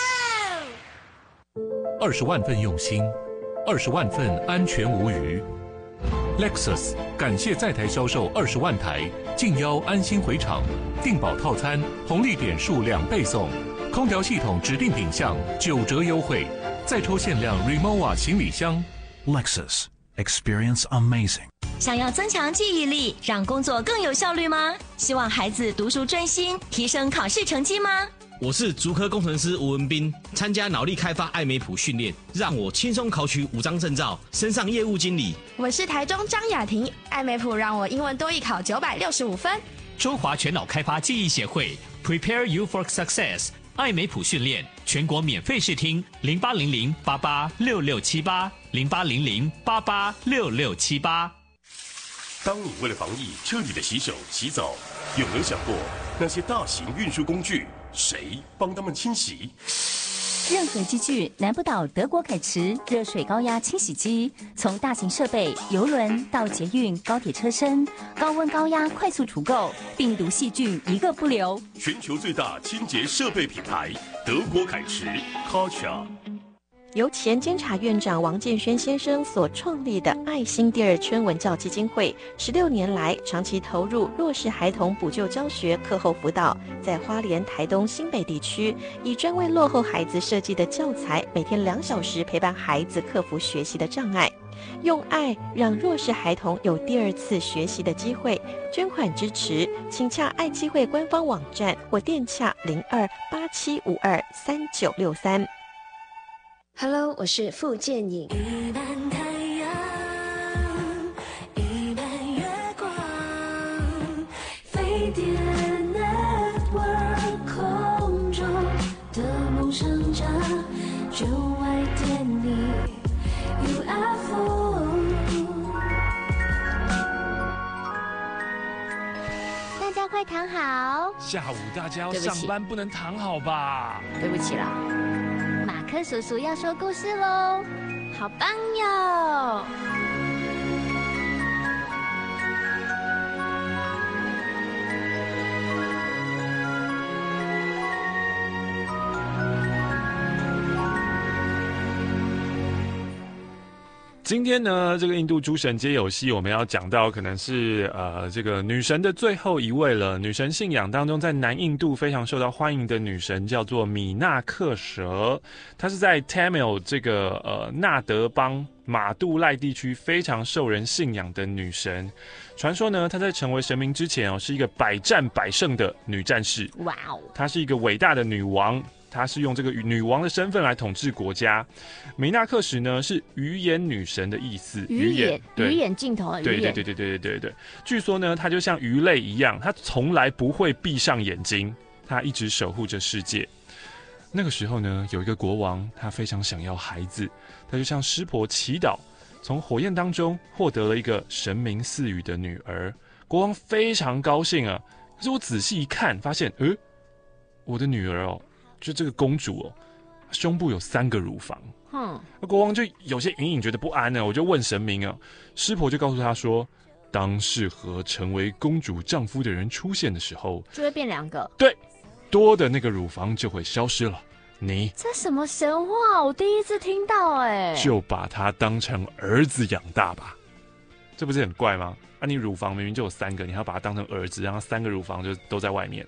告喽。 20万份用心，20万份安全无虞。Lexus 感谢在台销售20万台，敬邀安心回厂，订保套餐红利点数2倍送，空调系统指定品项9折优惠，再抽限量 Rimowa 行李箱。 Lexus Experience Amazing。 想要增强记忆力，让工作更有效率吗？希望孩子读书专心，提升考试成绩吗？ 我是竹科工程师吴文斌，参加脑力开发艾美普训练，让我轻松考取5张证照，升上业务经理。 我是台中张雅婷，艾美普让我英文多益考965分。 中华全脑开发记忆协会 Prepare You for Success 艾美普训练，全国免费试听0800886678 0800886678。 当你为了防疫彻底的洗手洗澡，有没有想过那些大型运输工具谁帮他们清洗？ 任何机具难不倒德国凯驰热水高压清洗机，从大型设备、邮轮到捷运、高铁车身，高温高压快速除垢，病毒细菌一个不留。 全球最大清洁设备品牌德国凯驰 Karcher。 由前监察院长王建轩先生所创立的爱心第二春文教基金会，16年来长期投入弱势孩童补救教学、课后辅导，在花莲、台东、新北地区，以专为落后孩子设计的教材，每天2小时陪伴孩子克服学习的障碍，用爱让弱势孩童有第2次学习的机会。捐款支持，请洽爱基会官方网站或电洽0287523963。 Hello， 我是傅建颖。 一半太阳，一半月光，飞碟 Network 空中的梦想家，就爱点你 UFO。 大家快躺好。 喽。 下午大家要上班，不能躺好吧？ 对不起啦，马克叔叔要说故事喽，好棒哟！ 今天呢，这个印度诸神皆有戏，我们要讲到可能是这个女神的最后一位了。女神信仰当中，在南印度非常受到欢迎的女神叫做米纳克舍，她是在 Tamil 这个纳德邦马杜赖地区非常受人信仰的女神。传说呢，她在成为神明之前是一个百战百胜的女战士。 哇哦！ 她是一个伟大的女王。她是用这个女王的身份来统治国家。米纳克什呢是鱼眼女神的意思， 鱼眼镜头的鱼眼。 对。据说呢，她就像鱼类一样，她从来不会闭上眼睛，她一直守护着世界。那个时候呢，有一个国王，他非常想要孩子，他就向湿婆祈祷，从火焰当中获得了一个神明赐予的女儿。国王非常高兴啊，可是我仔细一看，发现，我的女儿就这个公主胸部有3个乳房。那国王就有些隐隐觉得不安呢，我就问神明啊，湿婆就告诉他说，当适合成为公主丈夫的人出现的时候， 就会变2个。 对，多的那个乳房就会消失了。你这什么神话？我第一次听到就把它当成儿子养大吧，这不是很怪吗？你乳房明明就有3个，你还要把它当成儿子，让它3个乳房就都在外面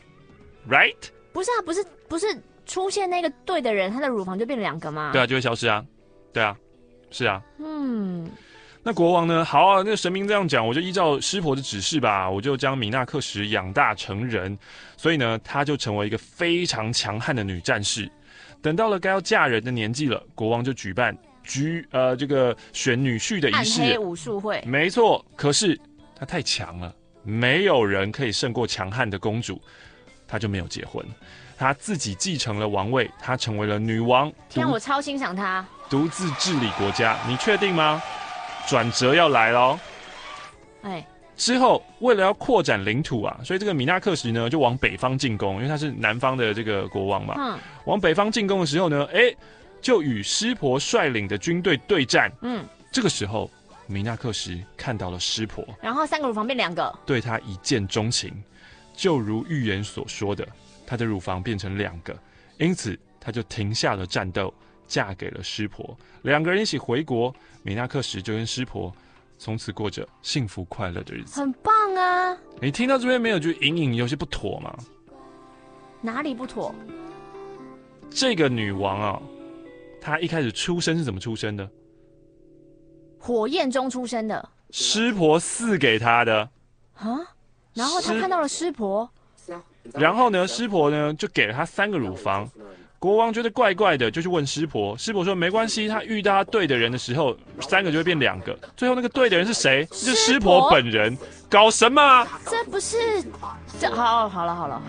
，right？ 不是啊，不是出现那个对的人，他的乳房就变2个吗？ 对啊，就会消失啊。对啊，是啊。那国王呢？好啊，那个神明这样讲，我就依照湿婆的指示吧，我就将米纳克什养大成人。所以呢，她就成为一个非常强悍的女战士。等到了该要嫁人的年纪了，国王就举办这个选女婿的仪式。 暗黑武术会。 没错，可是她太强了，没有人可以胜过强悍的公主。她就没有结婚，她自己继承了王位，她成为了女王。 天，我超欣赏她， 独自治理国家。你确定吗？转折要来咯。之后为了要扩展领土啊，所以这个米纳克什呢就往北方进攻，因为他是南方的这个国王嘛。往北方进攻的时候呢，就与湿婆率领的军队对战。这个时候米纳克什看到了湿婆， 然后3个乳房变2个， 对他一见钟情。就如预言所说的，她的乳房变成2个，因此她就停下了战斗，嫁给了湿婆。2个人一起回国，米纳克什就跟湿婆从此过着幸福快乐的日子。 很棒啊！ 你听到这边没有觉得隐隐有些不妥吗？ 哪里不妥？ 这个女王她一开始出生是怎么出生的？ 火焰中出生的， 湿婆赐给她的。 然后他看到了湿婆， 然后呢，湿婆呢就给了他3个乳房。国王觉得怪怪的，就去问湿婆。湿婆说没关系，他遇到他对的人的时候，3个就会变2个。最后那个对的人是谁？就是湿婆本人。搞什么啊？ 这不是好了。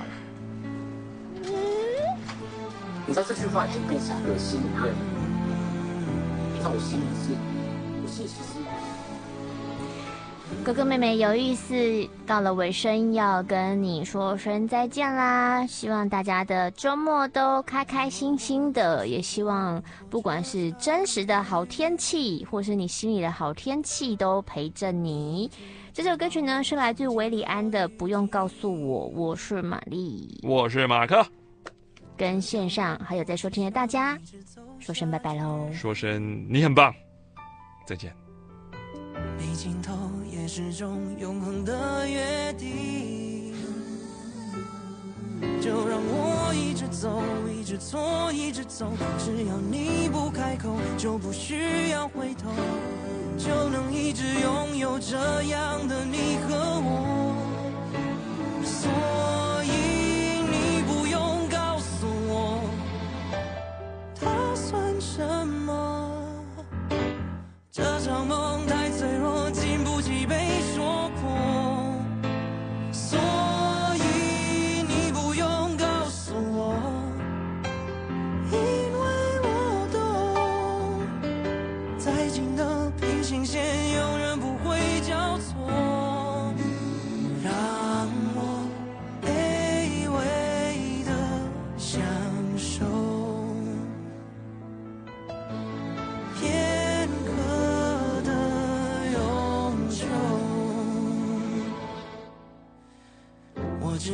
你知道这句话已经变成一个心理面，你看我心里是，我心里其实。 哥哥妹妹有意思，到了尾声要跟你说声再见啦！希望大家的周末都开开心心的，也希望不管是真实的好天气，或是你心里的好天气，都陪着你。这首歌曲呢是来自韦礼安的《不用告诉我》，我是玛丽， 我是马克， 跟线上还有在收听的大家说声拜拜喽， 说声你很棒，再见。 没尽头也是种永恒的约定，就让我一直走，一直错，一直走，只要你不开口，就不需要回头，就能一直拥有这样的你和我。所以你不用告诉我，它算什么？这场梦太脆弱，经不起被说破，所以你不用告诉我，因为我懂，再近的平行线永远不会交错，让我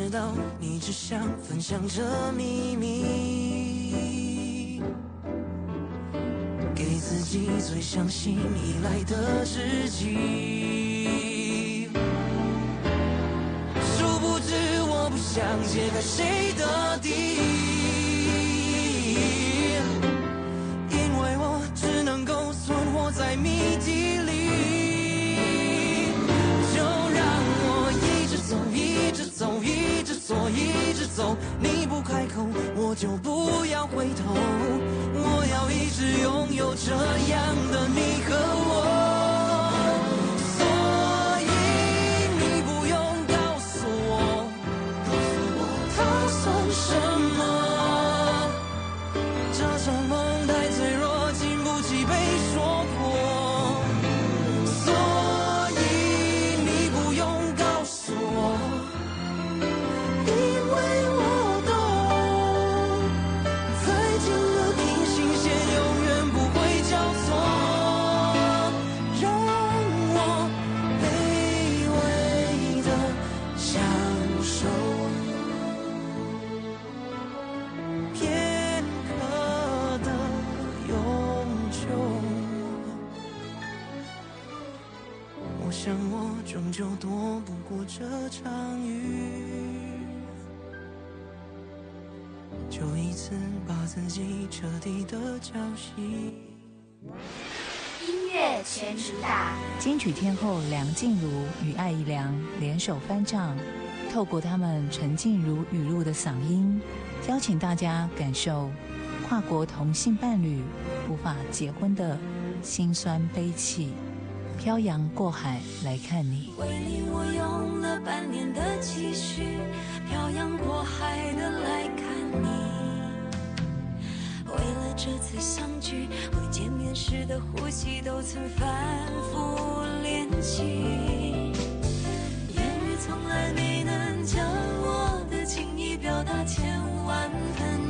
知道你只想分享这秘密，给自己最相信依赖的知己。殊不知我不想揭开谁的底，因为我只能够存活在谜底里。就让我一直走，一直走，一直做，一直走。你不开口，我就不要回头。我要一直拥有这样的你和我。所以你不用告诉我，它算什么？这场梦太脆弱，经不起被说破。所以你不用告诉我，因为我懂，再近的平行线永远不会交错，让我卑微的享受片刻的永久。我想我终究躲不过这场雨，就一次把自己彻底的浇熄。 音乐全主打， 金曲天后梁静茹与艾怡良联手翻唱，透过他们沉浸如雨露的嗓音，邀请大家感受跨国同性伴侣无法结婚的辛酸悲戚。漂洋过海来看你， 为你我用了半年的积蓄，漂洋过海的来看你。为了这次相聚，为见面时的呼吸，都曾反复练习。